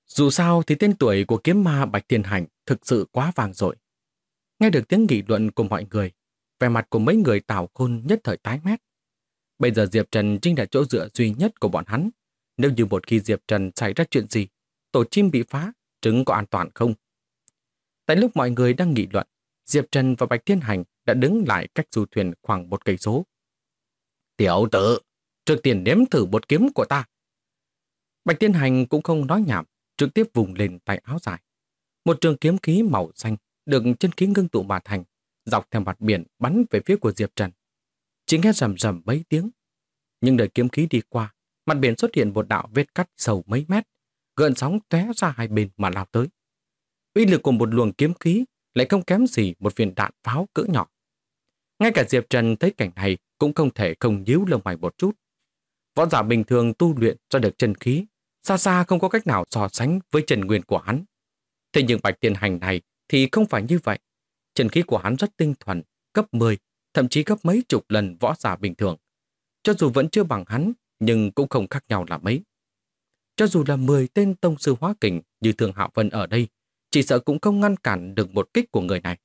Speaker 1: Dù sao thì tên tuổi của kiếm ma Bạch Thiên Hành thực sự quá vang dội. Nghe được tiếng nghị luận của mọi người, vẻ mặt của mấy người Tào Khôn nhất thời tái mét. Bây giờ Diệp Trần chính là chỗ dựa duy nhất của bọn hắn. Nếu như một khi Diệp Trần xảy ra chuyện gì, tổ chim bị phá, trứng có an toàn không? Tại lúc mọi người đang nghị luận, Diệp Trần và Bạch Thiên Hành đã đứng lại cách du thuyền khoảng 1 cây số. Tiểu tử, trước tiên nếm thử một kiếm của ta. Bạch Thiên Hành cũng không nói nhảm, trực tiếp vùng lên tay áo dài. Một trường kiếm khí màu xanh được chân khí ngưng tụ mà thành, dọc theo mặt biển bắn về phía của Diệp Trần. Chỉ nghe rầm rầm mấy tiếng. Nhưng đợi kiếm khí đi qua, mặt biển xuất hiện một đạo vết cắt sâu mấy mét, gợn sóng tóe ra hai bên mà lao tới. Uy lực của một luồng kiếm khí lại không kém gì một viên đạn pháo cỡ nhỏ. Ngay cả Diệp Trần thấy cảnh này cũng không thể không nhíu lông mày một chút. Võ giả bình thường tu luyện cho được chân khí, xa xa không có cách nào so sánh với chân nguyên của hắn. Thế nhưng Bạch Thiên Hành này thì không phải như vậy. Chân khí của hắn rất tinh thuần, cấp 10, thậm chí gấp mấy chục lần võ giả bình thường. Cho dù vẫn chưa bằng hắn, nhưng cũng không khác nhau là mấy. Cho dù là 10 tên tông sư hóa kình như Thường Hạo Vân ở đây, chỉ sợ cũng không ngăn cản được một kích của người này.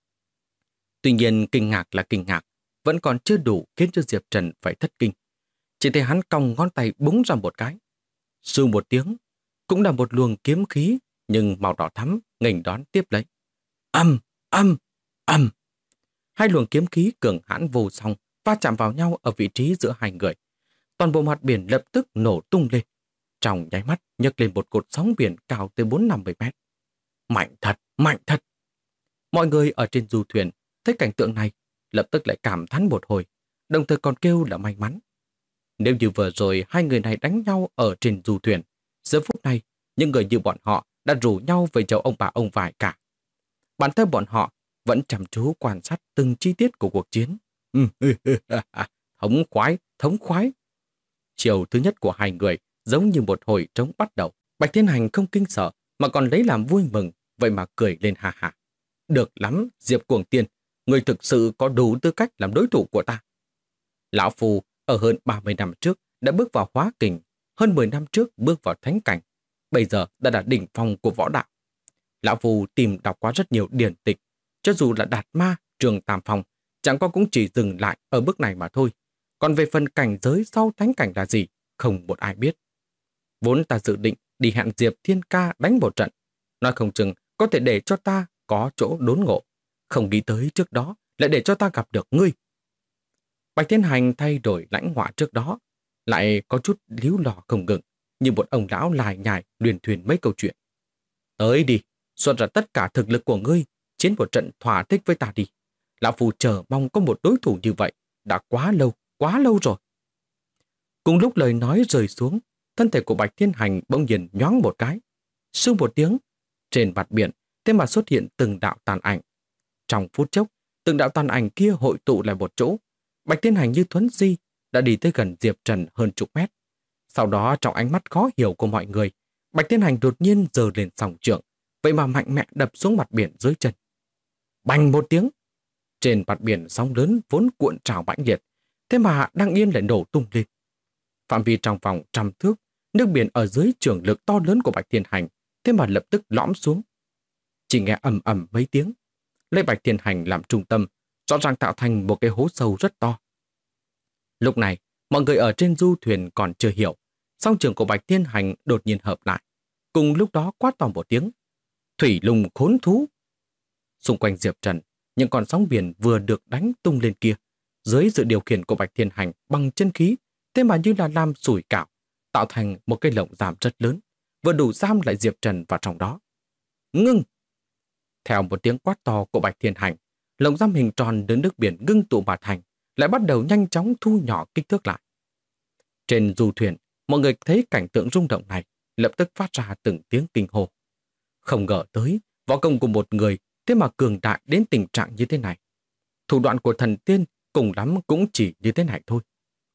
Speaker 1: Tuy nhiên kinh ngạc là kinh ngạc, vẫn còn chưa đủ khiến cho Diệp Trần phải thất kinh. Chỉ thấy hắn cong ngón tay búng ra một cái. Sưu một tiếng, cũng là một luồng kiếm khí, nhưng màu đỏ thắm nghênh đón tiếp lấy. Âm, âm, âm. Hai luồng kiếm khí cường hãn vô song va chạm vào nhau ở vị trí giữa hai người. Toàn bộ mặt biển lập tức nổ tung lên. Trong nháy mắt nhấc lên một cột sóng biển cao tới 450 mét. Mạnh thật, mạnh thật. Mọi người ở trên du thuyền thấy cảnh tượng này, lập tức lại cảm thán một hồi, đồng thời còn kêu là may mắn. Nếu như vừa rồi hai người này đánh nhau ở trên du thuyền, giờ phút này những người như bọn họ đã rủ nhau về chầu ông bà ông vải cả. Bản thân bọn họ vẫn chăm chú quan sát từng chi tiết của cuộc chiến. Thống khoái, thống khoái. Chiều thứ nhất của hai người giống như một hồi trống bắt đầu. Bạch Thiên Hành không kinh sợ mà còn lấy làm vui mừng, vậy mà cười lên ha ha. Được lắm, Diệp Cuồng Tiên, người thực sự có đủ tư cách làm đối thủ của ta. Lão Phu ở hơn 30 năm trước đã bước vào hóa kình, hơn 10 năm trước bước vào thánh cảnh, bây giờ đã là đỉnh phong của võ đạo. Lão Phu tìm đọc qua rất nhiều điển tịch, cho dù là Đạt Ma, Trường Tam Phong, chẳng qua cũng chỉ dừng lại ở bước này mà thôi. Còn về phần cảnh giới sau thánh cảnh là gì, không một ai biết. Vốn ta dự định đi hẹn Diệp Thiên Ca đánh một trận, nói không chừng có thể để cho ta có chỗ đốn ngộ. Không nghĩ tới trước đó lại để cho ta gặp được ngươi. Bạch Thiên Hành thay đổi lãnh họa trước đó, lại có chút líu lò không ngừng, như một ông lão lải nhải luyên thuyền mấy câu chuyện. Tới đi, xuất ra tất cả thực lực của ngươi, chiến một trận thỏa thích với ta đi. Lão Phu chờ mong có một đối thủ như vậy, đã quá lâu rồi. Cùng lúc lời nói rơi xuống, thân thể của Bạch Thiên Hành bỗng nhiên nhoáng một cái. Sưu một tiếng, trên mặt biển, thế mà xuất hiện từng đạo tàn ảnh. Trong phút chốc, từng đạo tàn ảnh kia hội tụ lại một chỗ. Bạch Thiên Hành như thuấn di, đã đi tới gần Diệp Trần hơn chục mét. Sau đó trong ánh mắt khó hiểu của mọi người, Bạch Thiên Hành đột nhiên giơ lên sòng trượng, vậy mà mạnh mẽ đập xuống mặt biển dưới chân. Bành một tiếng, trên mặt biển sóng lớn vốn cuộn trào mãnh liệt, thế mà đang yên lại nổ tung lên. Phạm vi trong vòng 100 thước, nước biển ở dưới trường lực to lớn của Bạch Thiên Hành, thế mà lập tức lõm xuống. Chỉ nghe ầm ầm mấy tiếng, lấy Bạch Thiên Hành làm trung tâm, rõ ràng tạo thành một cái hố sâu rất to. Lúc này, mọi người ở trên du thuyền còn chưa hiểu, song trường của Bạch Thiên Hành đột nhiên hợp lại. Cùng lúc đó quát to một tiếng, thủy lùng khốn thú. Xung quanh Diệp Trần, những con sóng biển vừa được đánh tung lên kia, dưới sự điều khiển của Bạch Thiên Hành bằng chân khí, thế mà như là làm sủi cảo, tạo thành một cái lồng giam rất lớn, vừa đủ giam lại Diệp Trần vào trong đó. Ngưng! Theo một tiếng quát to của Bạch Thiên Hành, lồng giam hình tròn đến nước biển ngưng tụ mà thành, lại bắt đầu nhanh chóng thu nhỏ kích thước lại. Trên du thuyền, mọi người thấy cảnh tượng rung động này, lập tức phát ra từng tiếng kinh hô. Không ngờ tới, võ công của một người thế mà cường đại đến tình trạng như thế này. Thủ đoạn của thần tiên cùng lắm cũng chỉ như thế này thôi.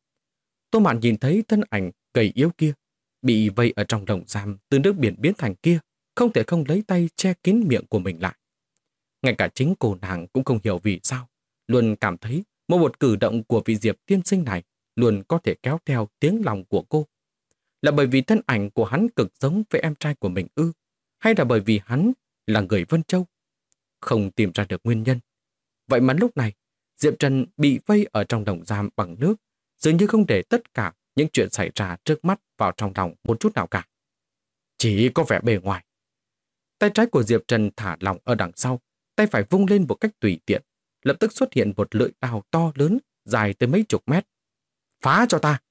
Speaker 1: Tô Mạn nhìn thấy thân ảnh gầy yếu kia, bị vây ở trong lồng giam từ nước biển biến thành kia, không thể không lấy tay che kín miệng của mình lại. Ngay cả chính cô nàng cũng không hiểu vì sao, luôn cảm thấy một cử động của vị Diệp tiên sinh này luôn có thể kéo theo tiếng lòng của cô. Là bởi vì thân ảnh của hắn cực giống với em trai của mình ư? Hay là bởi vì hắn là người Vân Châu? Không tìm ra được nguyên nhân. Vậy mà lúc này, Diệp Trần bị vây ở trong lồng giam bằng nước, dường như không để tất cả những chuyện xảy ra trước mắt vào trong lòng một chút nào cả. Chỉ có vẻ bề ngoài. Tay trái của Diệp Trần thả lỏng ở đằng sau, tay phải vung lên một cách tùy tiện. Lập tức xuất hiện một lưỡi đao to lớn, dài tới mấy chục mét. Phá cho ta!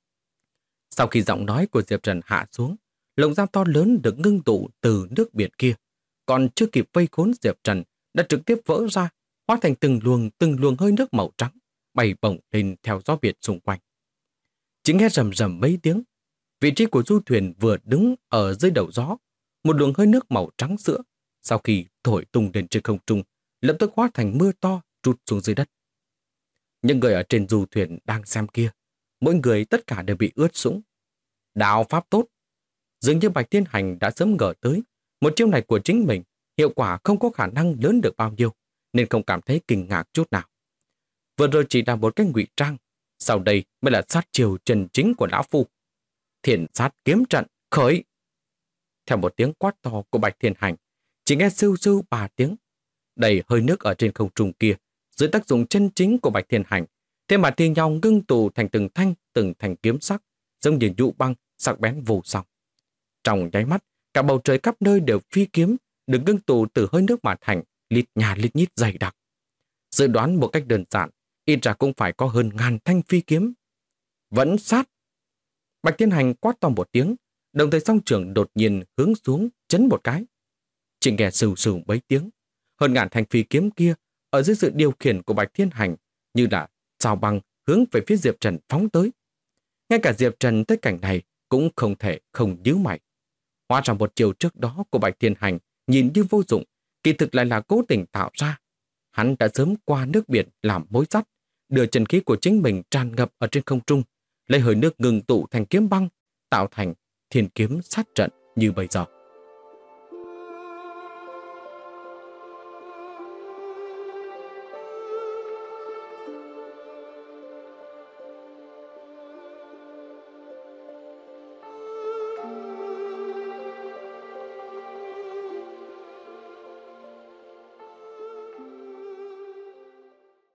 Speaker 1: Sau khi giọng nói của Diệp Trần hạ xuống, lồng giam to lớn được ngưng tụ từ nước biển kia. Còn chưa kịp vây khốn Diệp Trần, đã trực tiếp vỡ ra, hóa thành từng luồng hơi nước màu trắng, bay bổng lên theo gió biển xung quanh. Chỉ nghe rầm rầm mấy tiếng, vị trí của du thuyền vừa đứng ở dưới đầu gió, một luồng hơi nước màu trắng sữa, sau khi thổi tung lên trên không trung, lập tức hóa thành mưa to trút xuống dưới đất. Những người ở trên du thuyền đang xem kia, mỗi người tất cả đều bị ướt sũng. Đạo pháp tốt. Dường như Bạch Thiên Hành đã sớm ngờ tới, một chiêu này của chính mình hiệu quả không có khả năng lớn được bao nhiêu, nên không cảm thấy kinh ngạc chút nào. Vừa rồi chỉ là một cái ngụy trang, sau đây mới là sát chiêu chân chính của lão phu. Thiền sát kiếm trận, khởi! Theo một tiếng quát to của Bạch Thiên Hành, chỉ nghe sưu sưu 3 tiếng. Đầy hơi nước ở trên không trung kia, dưới tác dụng chân chính của Bạch Thiên Hành, thế mà thì nhau ngưng tụ thành từng thanh kiếm sắc, giống như nhũ băng, sắc bén vô song. Trong nháy mắt, cả bầu trời khắp nơi đều phi kiếm, được ngưng tụ từ hơi nước mà thành, lít nhà lít nhít dày đặc. Dự đoán một cách đơn giản, ít ra cũng phải có hơn 1000 thanh phi kiếm. Vẫn sát! Bạch Thiên Hành quát to một tiếng, đồng thời song trưởng đột nhiên hướng xuống, chấn một cái. Chỉ nghe sù sù mấy tiếng, hơn 1000 thanh phi kiếm kia, ở dưới sự điều khiển của Bạch Thiên Hành, như là sao băng hướng về phía Diệp Trần phóng tới. Ngay cả Diệp Trần tới cảnh này cũng không thể không nhíu mày. Hóa ra một chiều trước đó của Bạch Thiên Hành nhìn như vô dụng, kỳ thực lại là cố tình tạo ra. Hắn đã sớm qua nước biển làm mối sắt, đưa chân khí của chính mình tràn ngập ở trên không trung, lấy hơi nước ngừng tụ thành kiếm băng, tạo thành thiên kiếm sát trận như bây giờ.